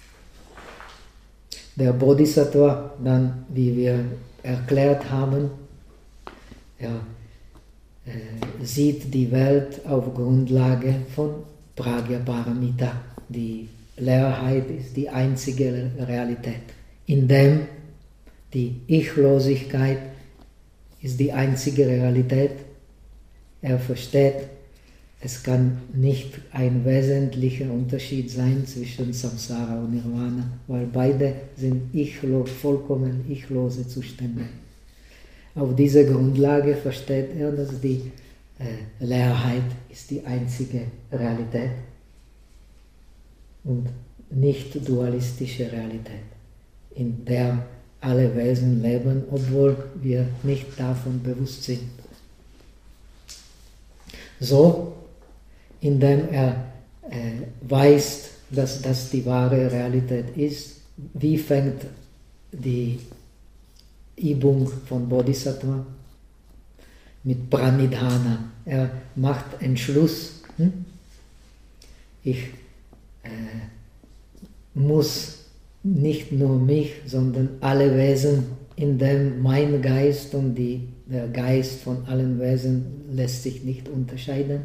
Der Bodhisattva, dann, wie wir erklärt haben, er äh, sieht die Welt auf Grundlage von Prajnaparamita. Die Leerheit ist die einzige Realität, indem die Ichlosigkeit ist die einzige Realität. Er versteht, es kann nicht ein wesentlicher Unterschied sein zwischen Samsara und Nirvana, weil beide sind ichlo, vollkommen ichlose Zustände. Auf dieser Grundlage versteht er, dass die äh, Leerheit ist die einzige Realität und nicht dualistische Realität, in der alle Wesen leben, obwohl wir nicht davon bewusst sind. So, indem er äh, weiß, dass das die wahre Realität ist, wie fängt die Übung von Bodhisattva mit Pranidhana. Er macht Entschluss. Hm? Ich äh, muss nicht nur mich, sondern alle Wesen, indem mein Geist und die, der Geist von allen Wesen lässt sich nicht unterscheiden.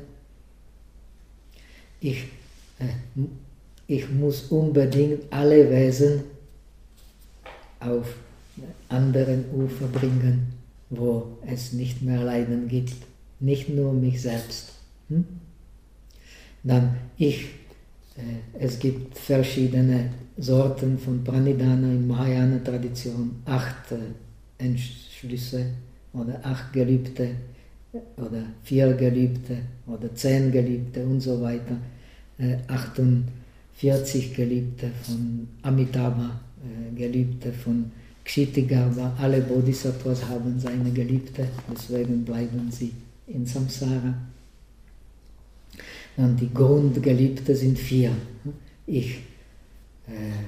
Ich, äh, ich muss unbedingt alle Wesen auf anderen Ufer bringen. wo es nicht mehr Leiden gibt, nicht nur mich selbst. Hm? Dann ich, äh, es gibt verschiedene Sorten von Pranidhana in Mahayana-Tradition, acht äh, Entschlüsse oder acht Gelübde oder vier Gelübde oder zehn Gelübde und so weiter, äh, achtundvierzig Gelübde von Amitabha, äh, Gelübde von Kshitigarbha, alle Bodhisattvas haben seine Gelübde, deswegen bleiben sie in Samsara. Und die Grundgelübde sind vier. Ich äh,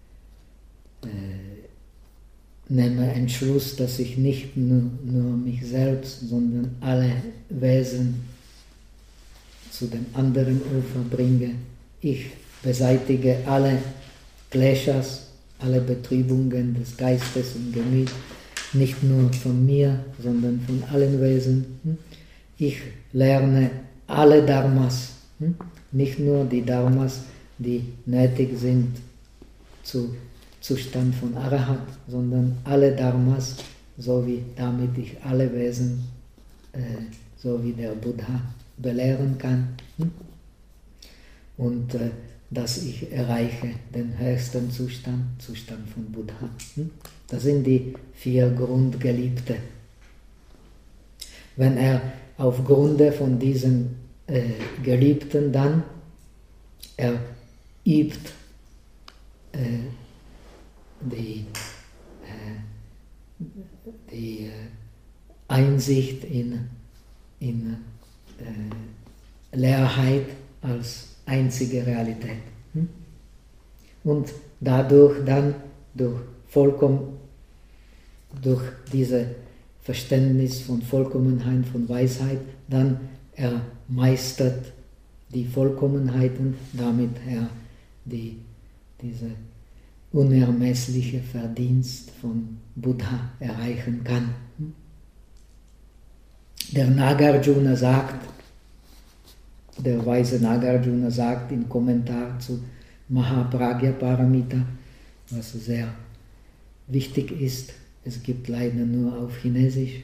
äh, nehme Entschluss, dass ich nicht nur, nur mich selbst, sondern alle Wesen zu dem anderen Ufer bringe. Ich beseitige alle Kleshas, alle Betrübungen des Geistes und Gemüts, nicht nur von mir, sondern von allen Wesen. Ich lerne alle Dharmas, nicht nur die Dharmas, die nötig sind zu Zustand von Arahat, sondern alle Dharmas, so wie damit ich alle Wesen, äh, so wie der Buddha, belehren kann. Und äh, dass ich erreiche den höchsten Zustand, Zustand von Buddha. Das sind die vier Grundgelübde. Wenn er aufgrund von diesen äh, Gelübden dann, er übt äh, die, äh, die äh, Einsicht in, in äh, Leerheit als einzige Realität. Und dadurch dann, durch, vollkommen, durch dieses Verständnis von Vollkommenheit, von Weisheit, dann er meistert die Vollkommenheiten, damit er die, diese unermessliche Verdienst von Buddha erreichen kann. Der Nagarjuna sagt, der weise Nagarjuna sagt im Kommentar zu Mahapragya Paramita, was sehr wichtig ist, es gibt leider nur auf Chinesisch.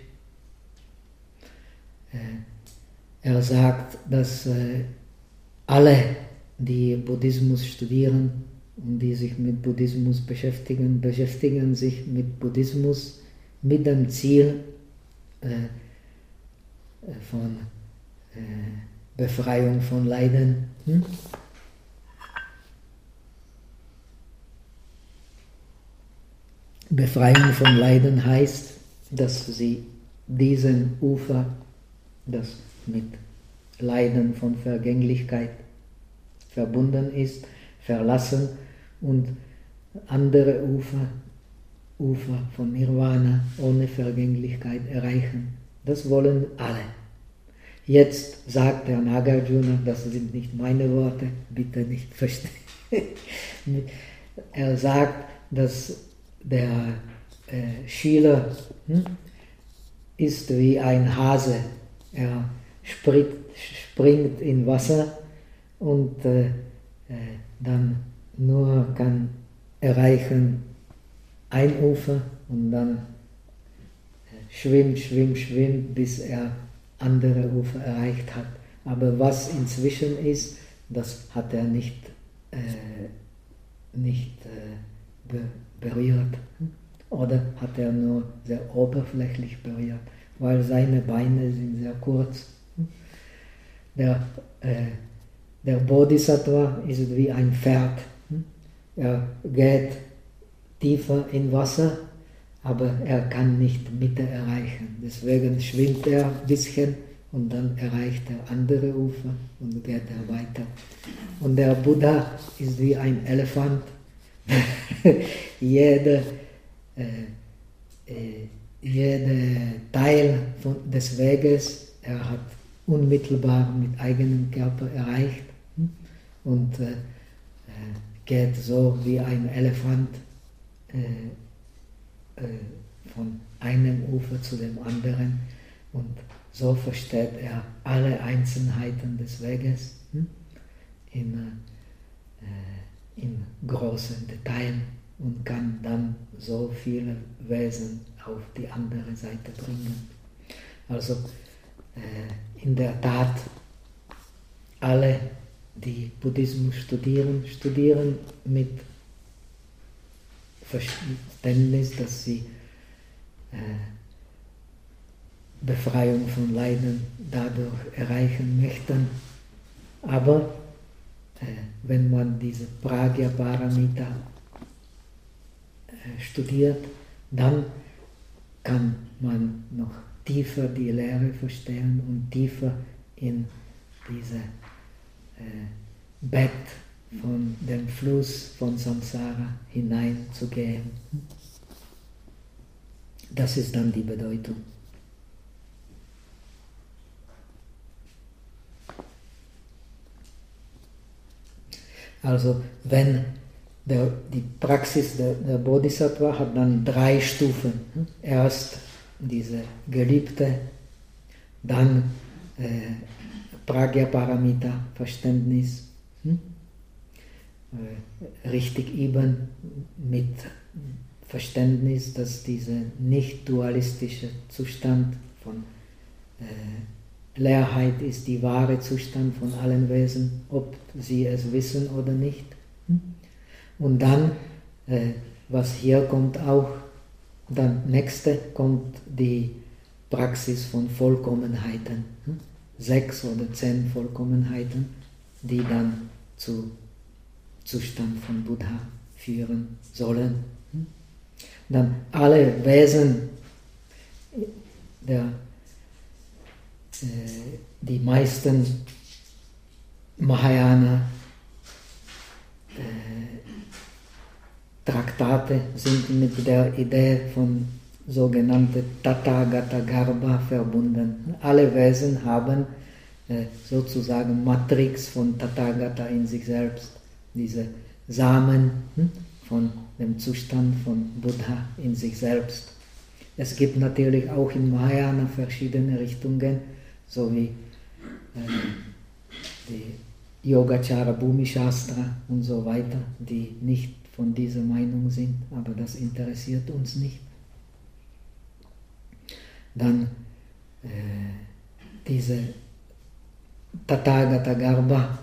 Er sagt, dass alle, die Buddhismus studieren und die sich mit Buddhismus beschäftigen, beschäftigen sich mit Buddhismus mit dem Ziel von Befreiung von Leiden. Hm? Befreiung von Leiden heißt, dass sie diesen Ufer, das mit Leiden von Vergänglichkeit verbunden ist, verlassen und andere Ufer, Ufer von Nirvana ohne Vergänglichkeit erreichen. Das wollen alle. Jetzt sagt der Nagarjuna, das sind nicht meine Worte, bitte nicht verstehen. Er sagt, dass der äh, Schüler hm, ist wie ein Hase. Er springt, springt in Wasser und äh, äh, dann nur kann erreichen ein Ufer und dann äh, schwimmt, schwimmt, schwimmt, bis er andere Ufer erreicht hat. Aber was inzwischen ist, das hat er nicht, äh, nicht äh, be berührt. Oder hat er nur sehr oberflächlich berührt, weil seine Beine sind sehr kurz. Der, äh, der Bodhisattva ist wie ein Pferd. Er geht tiefer in Wasser, aber er kann nicht Mitte erreichen. Deswegen schwimmt er ein bisschen und dann erreicht er andere Ufer und geht er weiter. Und der Buddha ist wie ein Elefant. Jeder äh, äh, jeder Teil von, des Weges, er hat unmittelbar mit eigenem Körper erreicht und äh, geht so wie ein Elefant äh, äh, von einem Ufer zu dem anderen und so versteht er alle Einzelheiten des Weges hm? in, äh, in großen Details. und kann dann so viele Wesen auf die andere Seite bringen. Also äh, in der Tat, alle, die Buddhismus studieren, studieren mit Verständnis, dass sie äh, Befreiung von Leiden dadurch erreichen möchten. Aber äh, wenn man diese Prajnaparamita äh, studiert, dann kann man noch tiefer die Lehre verstehen und tiefer in diese äh, Bett von dem Fluss von Samsara hineinzugehen. Das ist dann die Bedeutung. Also wenn der, die Praxis der, der Bodhisattva hat dann drei Stufen. Erst diese Geliebte, dann äh, Prajnaparamita, Verständnis, hm? äh, richtig eben mit Verständnis, dass dieser nicht-dualistische Zustand von äh, Leerheit ist die wahre Zustand von allen Wesen, ob sie es wissen oder nicht. Hm? Und dann, äh, was hier kommt auch, dann nächste kommt die Praxis von Vollkommenheiten. Hm? Sechs oder zehn Vollkommenheiten, die dann zu Zustand von Buddha führen sollen. Hm? Dann alle Wesen, der, äh, die meisten Mahayana äh, Traktate sind mit der Idee von sogenannte Tathagata Garbha verbunden. Alle Wesen haben äh, sozusagen Matrix von Tathagata in sich selbst, diese Samen hm, von dem Zustand von Buddha in sich selbst. Es gibt natürlich auch in Mahayana verschiedene Richtungen, so wie äh, die Yogacara Bhumi Shastra und so weiter, die nicht von dieser Meinung sind, aber das interessiert uns nicht. Dann äh, diese Tathagata Garbha,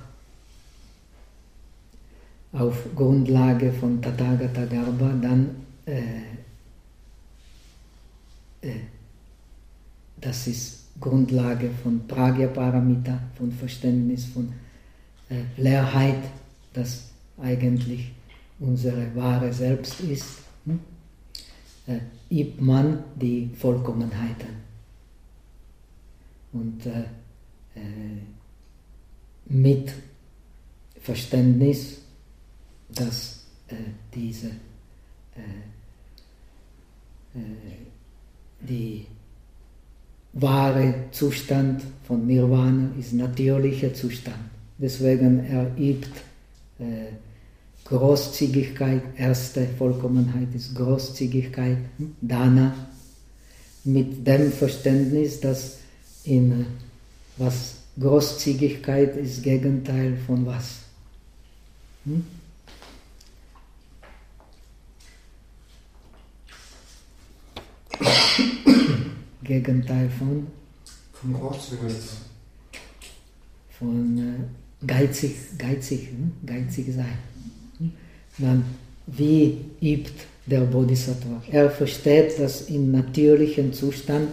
auf Grundlage von Tathagata Garbha, dann äh, äh, das ist Grundlage von Prajnaparamita, von Verständnis, von äh, Leerheit, das eigentlich unsere wahre Selbst ist, hm? äh, übt man die Vollkommenheiten. Und äh, äh, mit Verständnis, dass äh, diese äh, äh, die wahre Zustand von Nirvana ist natürlicher Zustand. Deswegen er übt äh, Großzügigkeit, erste Vollkommenheit ist Großzügigkeit, Dana, mit dem Verständnis, dass in was Großzügigkeit ist Gegenteil von was? Hm? Gegenteil von? Von Großzügigkeit. Von äh, geizig, geizig, hm? geizig sein. Hm? Dann, wie übt der Bodhisattva? Er versteht, dass im natürlichen Zustand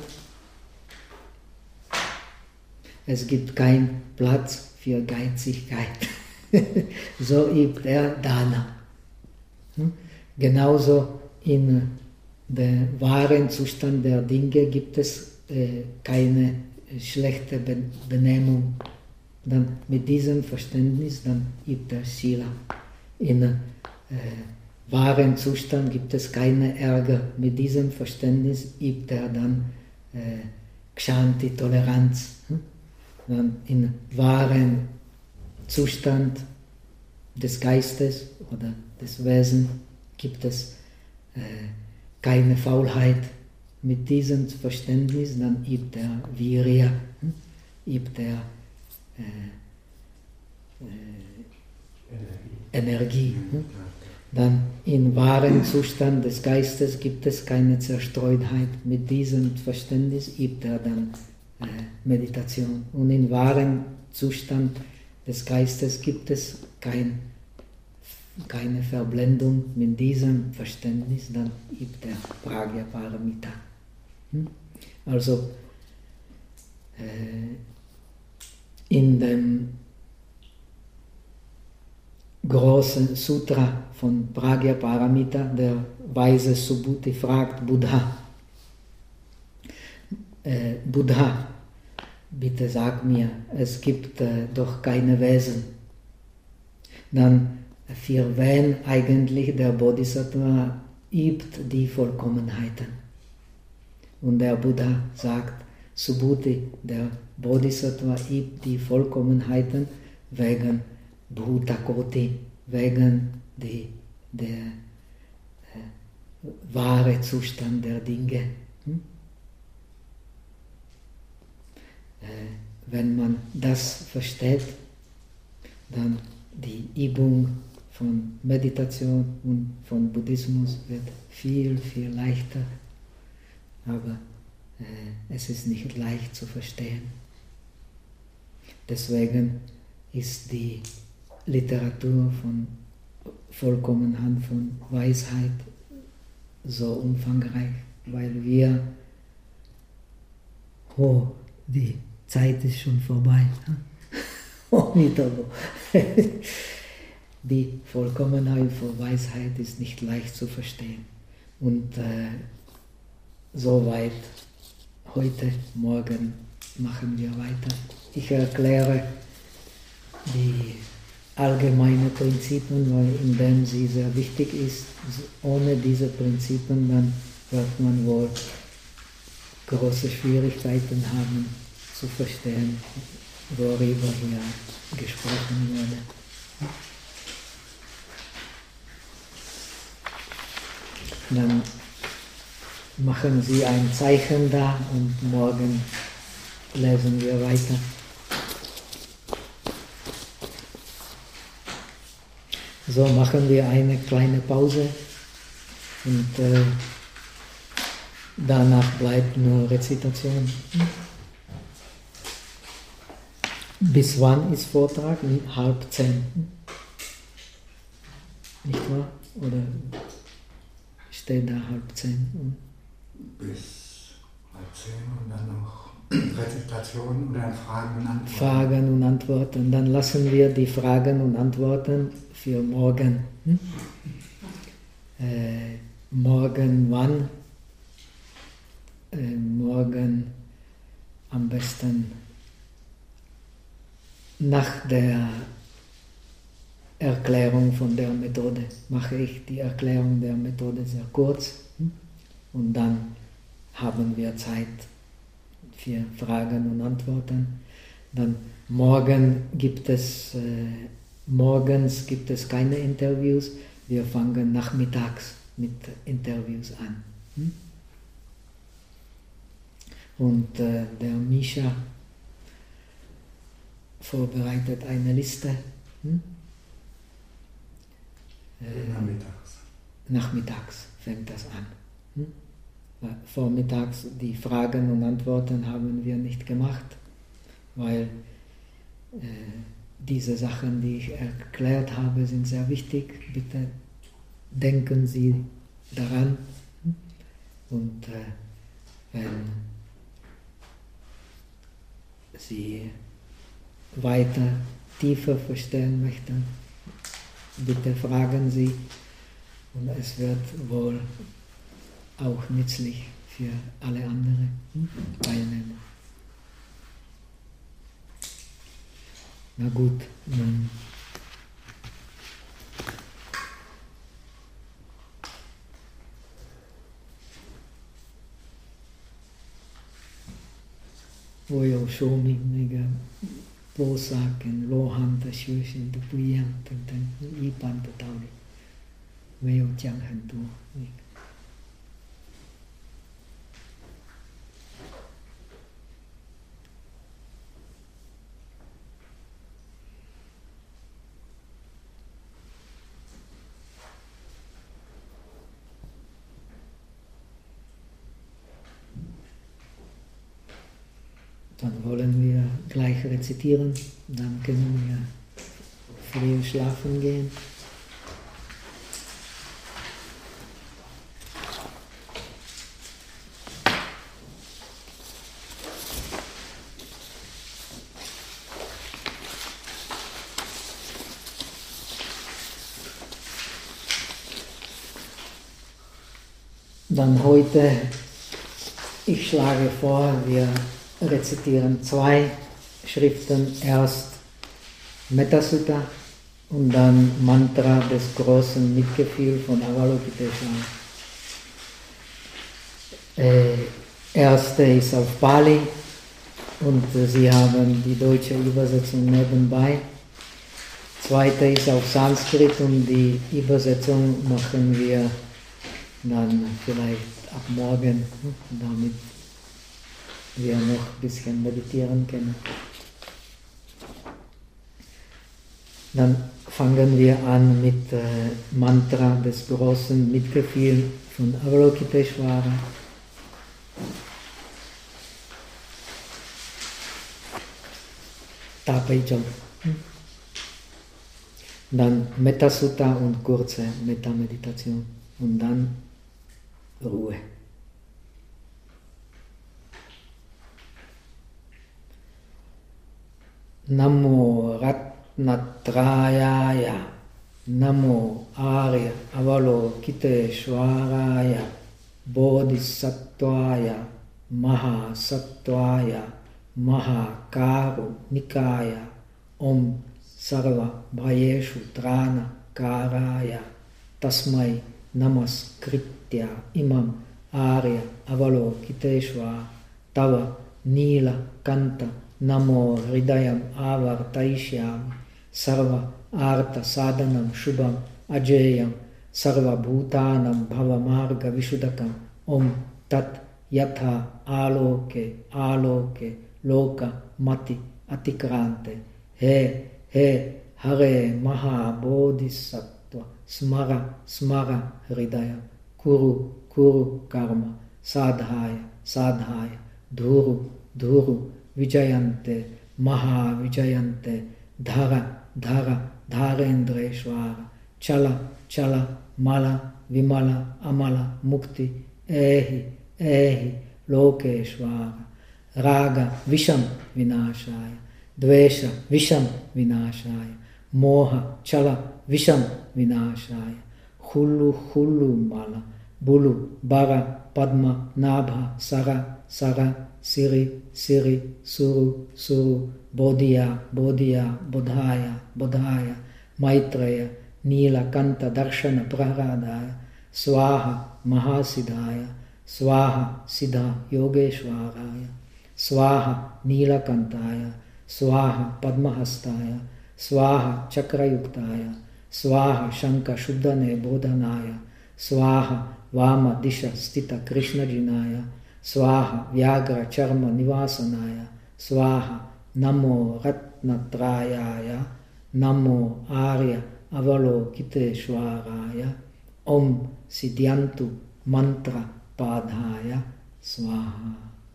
es gibt keinen Platz für Geizigkeit. So übt er Dana. Hm? Genauso in dem wahren Zustand der Dinge gibt es äh, keine schlechte Benehmung. Dann mit diesem Verständnis dann übt er Sila. In äh, wahren Zustand gibt es keine Ärger. Mit diesem Verständnis übt er dann äh, Kshanti, Toleranz. Hm? Dann in wahren Zustand des Geistes oder des Wesens gibt es äh, keine Faulheit. Mit diesem Verständnis dann übt er Virya, hm? übt er äh, äh, Energie. Energie hm? Dann im wahren Zustand des Geistes gibt es keine Zerstreutheit. Mit diesem Verständnis übt er dann äh, Meditation. Und im wahren Zustand des Geistes gibt es kein, keine Verblendung. Mit diesem Verständnis dann übt er Prajnaparamita. Hm? Also äh, in dem großen Sutra von Prajnaparamita, der weise Subhuti fragt Buddha, äh, Buddha, bitte sag mir, es gibt äh, doch keine Wesen. Dann für wen eigentlich der Bodhisattva übt die Vollkommenheiten? Und der Buddha sagt, Subhuti, der Bodhisattva übt die Vollkommenheiten wegen Bhutakoti, wegen die, der äh, wahre Zustand der Dinge. Hm? Äh, wenn man das versteht, dann die Übung von Meditation und von Buddhismus wird viel, viel leichter, aber äh, es ist nicht leicht zu verstehen. Deswegen ist die Literatur von Vollkommenheit, von Weisheit so umfangreich, weil wir, oh, die Zeit ist schon vorbei. Oh, die Vollkommenheit von Weisheit ist nicht leicht zu verstehen. Und äh, soweit heute, morgen machen wir weiter. Ich erkläre die allgemeinen Prinzipien, weil indem sie sehr wichtig ist. Ohne diese Prinzipien dann wird man wohl große Schwierigkeiten haben zu verstehen, worüber hier gesprochen wurde. Dann machen Sie ein Zeichen da und morgen lesen wir weiter. So machen wir eine kleine Pause und äh, danach bleibt nur Rezitation. Bis wann ist Vortrag? Halb zehn. Nicht wahr? Oder steht da halb zehn? Bis halb zehn und dann noch Rezitation und dann Fragen und Antworten. Fragen und Antworten. Dann lassen wir die Fragen und Antworten für morgen. Hm? Äh, morgen wann? Äh, morgen am besten nach der Erklärung von der Methode. Mache ich die Erklärung der Methode sehr kurz. Hm? Und dann haben wir Zeit für Fragen und Antworten. Dann morgen gibt es, äh, morgens gibt es keine Interviews. Wir fangen nachmittags mit Interviews an. Hm? Und äh, der Misha vorbereitet eine Liste. Hm? Äh, Nachmittags. Nachmittags fängt das an. Hm? Vormittags die Fragen und Antworten haben wir nicht gemacht, weil äh, diese Sachen, die ich erklärt habe, sind sehr wichtig. Bitte denken Sie daran. Und äh, wenn Sie weiter tiefer verstehen möchten, bitte fragen Sie. Und es wird wohl auch nützlich für alle anderen Teilnehmer. Na gut, dann Voyo Shomi Mega Posaken Lohanta Shushin the Puyang Tantan Ipan Tatauri Voyo Chang Hantu. Dann wollen wir gleich rezitieren, dann können wir früh schlafen gehen. Dann heute, ich schlage vor, wir rezitieren zwei Schriften, erst Metta-Sutta und dann Mantra des großen Mitgefühls von Avalokiteshvara. Äh, erste ist auf Pali und Sie haben die deutsche Übersetzung nebenbei. Zweite ist auf Sanskrit und die Übersetzung machen wir dann vielleicht ab morgen, damit wir noch ein bisschen meditieren können. Dann fangen wir an mit äh, Mantra des großen Mitgefühls von Avalokiteshvara. Tapejam. Dann Metta-Sutta und kurze Metta-Meditation. Und dann Ruhe. Namo Ratnatrayaya, Namo Arya Avalokiteshvaraya, Bodhisattvaya, Mahasattvaya, Mahakarunikaya, Om Sarva Bhayeshu Trana Karaya, Tasmai Namaskritya Imam Arya Avalokiteshvara, Tava Nila Kanta Namo Hridayam Avartaishyam, Sarva Artha Sadhanam Shubham Ajayam, Sarva Bhutanam Bhavamarga Vishudakam, Om Tat Yatha Aloke Aloke Loka Mati Atikrante, He He Hare Maha Bodhisattva, Smara Smara Hridaya, Kuru Kuru Karma, Sadhaya Sadhaya, Dhuru Dhuru Vijayante, Maha Vijayante, Dhara, Dhara, Dharendreshvara, Chala, Chala, Mala, Vimala, Amala, Mukti, Ehi, Ehi, Lokeshvara, Raga, Visham, Vinashaya, Dvesha, Visham, Vinashaya, Moha, Chala, Visham, Vinashaya, Hullu, Hullu, Mala, Bulu, Bara, Padma, Nabha, Sara, Sara, Siri, Siri, Suru, Suru, Bodhiya, Bodhiya, Bodhaya, Bodhaya, Maitreya, Nila, Kanta, Darshana, Praradaya, Swaha, Mahasiddhaya, Swaha, Siddha, Yogeshwaraya, Swaha, Nila Kantaya, Swaha, Padmahastaya, Swaha, Chakrayuktaya, Swaha, Shanka, Shuddhane, Bodhanaya, Swaha, Vama, Disha, Stita, Krishna Jinaya, Swaha, Vyagra, Charma, Nivasanaya, Swaha, Namo Ratnatrayaya, Namo Arya Avalokiteshvaraya, Om Siddhyantu Mantra Padhaya, Swaha.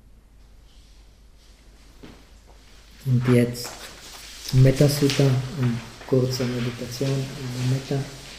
Und jetzt Metta-Sutta und kurze Meditation über Metta.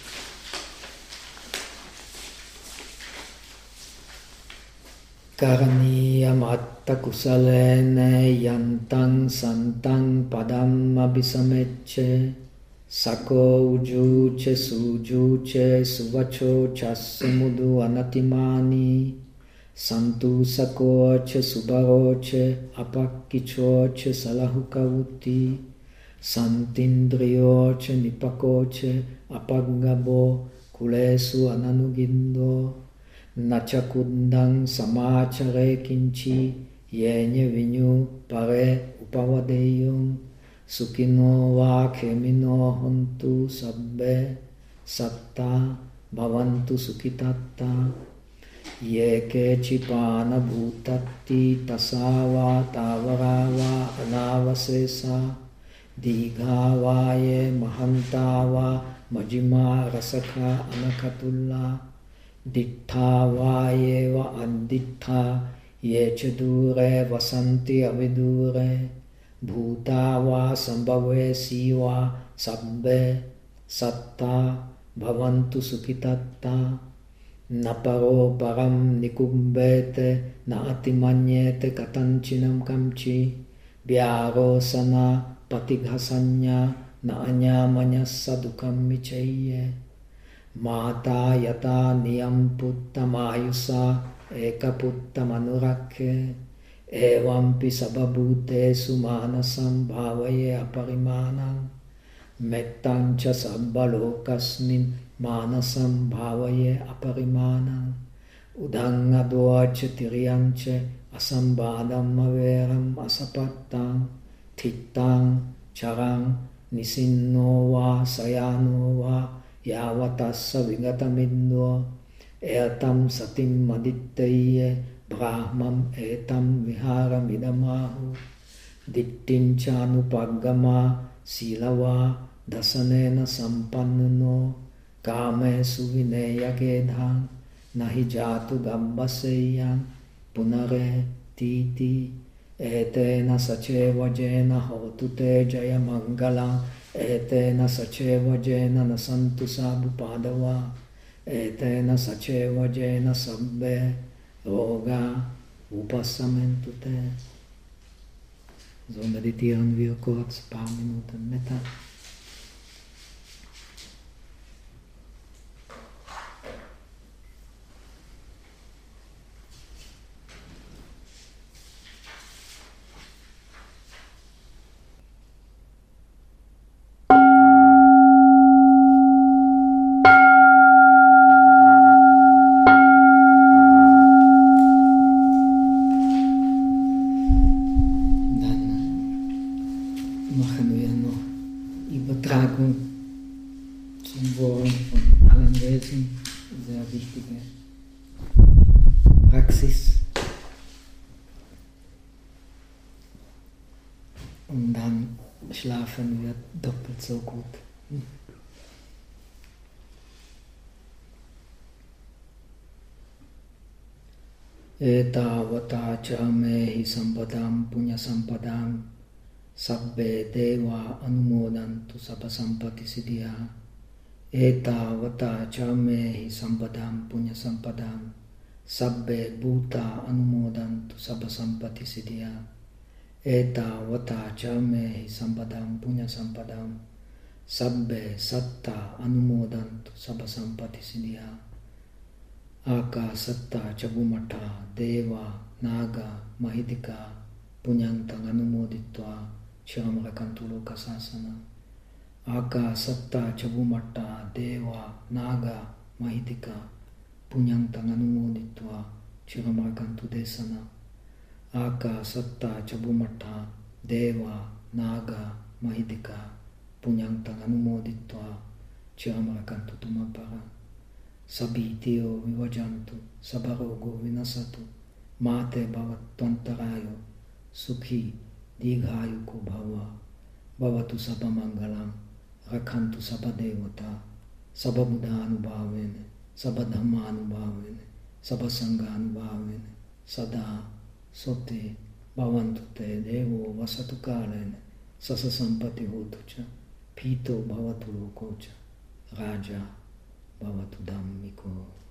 Karaniyam atta kusalene yantang santang padam abhisamecce sako ujuce sujuce suvacho chassamudu anatimani santu sakoce subaroce apakkichoce salahukavuti santindrioce nipakoce apagabo kulesu ananugindo Nachakundang samachare kinchi yenye vinyu pare upavadeyum sukino va khemino hontu sabbe satta bhavantu sukitatta yeke chipana bhutatti tasava tavarava anavasesa digavaye mahantava majima rasakha anakatulla Dittha vayeva andittha ye ca dure vasanti avidure, bhuta va sambhave siva sabbe satta bhavantu sukhitatta, naparo param nikumbete na atimanyete katanchinam kamchi, vyarosana patighasanya na anyamanyassa dukam michayye, mata yata niyam putta mayusa eka putta manurakke, evampi sababhutesu manasam bhavaye aparimanam, mettancha sabbalokasmin manasam bhavaye aparimanam, udhangadvacha tiriyancha asambadam averam asapattam, thittam charam nisinno va sayano va yavatassa vigatamindo, etam satim maditteye brahmam etam viharamidamahu, dittinchanupaggama silava dasanena sampannano, kame suvineyagedham nahi jatu gambaseyam punare titi, etena saceva jena hotu te jaya mangalam, etena saceva jena nasantu sabhupadava, etena saceva jena sabbe roga upasamentu te. So meditieren wir kurz, ein paar Minuten Metta. Und dann schlafen wir doppelt so gut. Etavata ca mehi sampadam punya sampadam sabbe deva anumodantu sabba sampati siddhya. Etavata ca mehi sampadam punya sampadam sabbe bhuta anumodantu sabba sampati siddhya. Etavata ca mehi sampadam punya sampadam sabbe satta anumodantu sabba sampati siddhya. Aka satta chabumata deva naga mahidika punyantang anumoditva chiramrakantu lokasasana. Aka satta chabumata deva naga mahidika punyantang anumoditva chiramrakantu desana. Aka satta chabumata deva naga mahidika punyantang anumoditva chiramrakantu tumapara. Sabitio vivajantu, sabarogo vinasatu, mate bhavatvantarayo, sukhi digayuko bhava, bhavatu sabamangalam, rakhantu sabadevata, sababuddhanubhavene, sabadhammanubhavene, sabasanganubhavene, sada sote bhavantu te devo vasatu kalene, sasasampati hotucha, pito bhavatu lokocha, raja bhavatu dhammiko.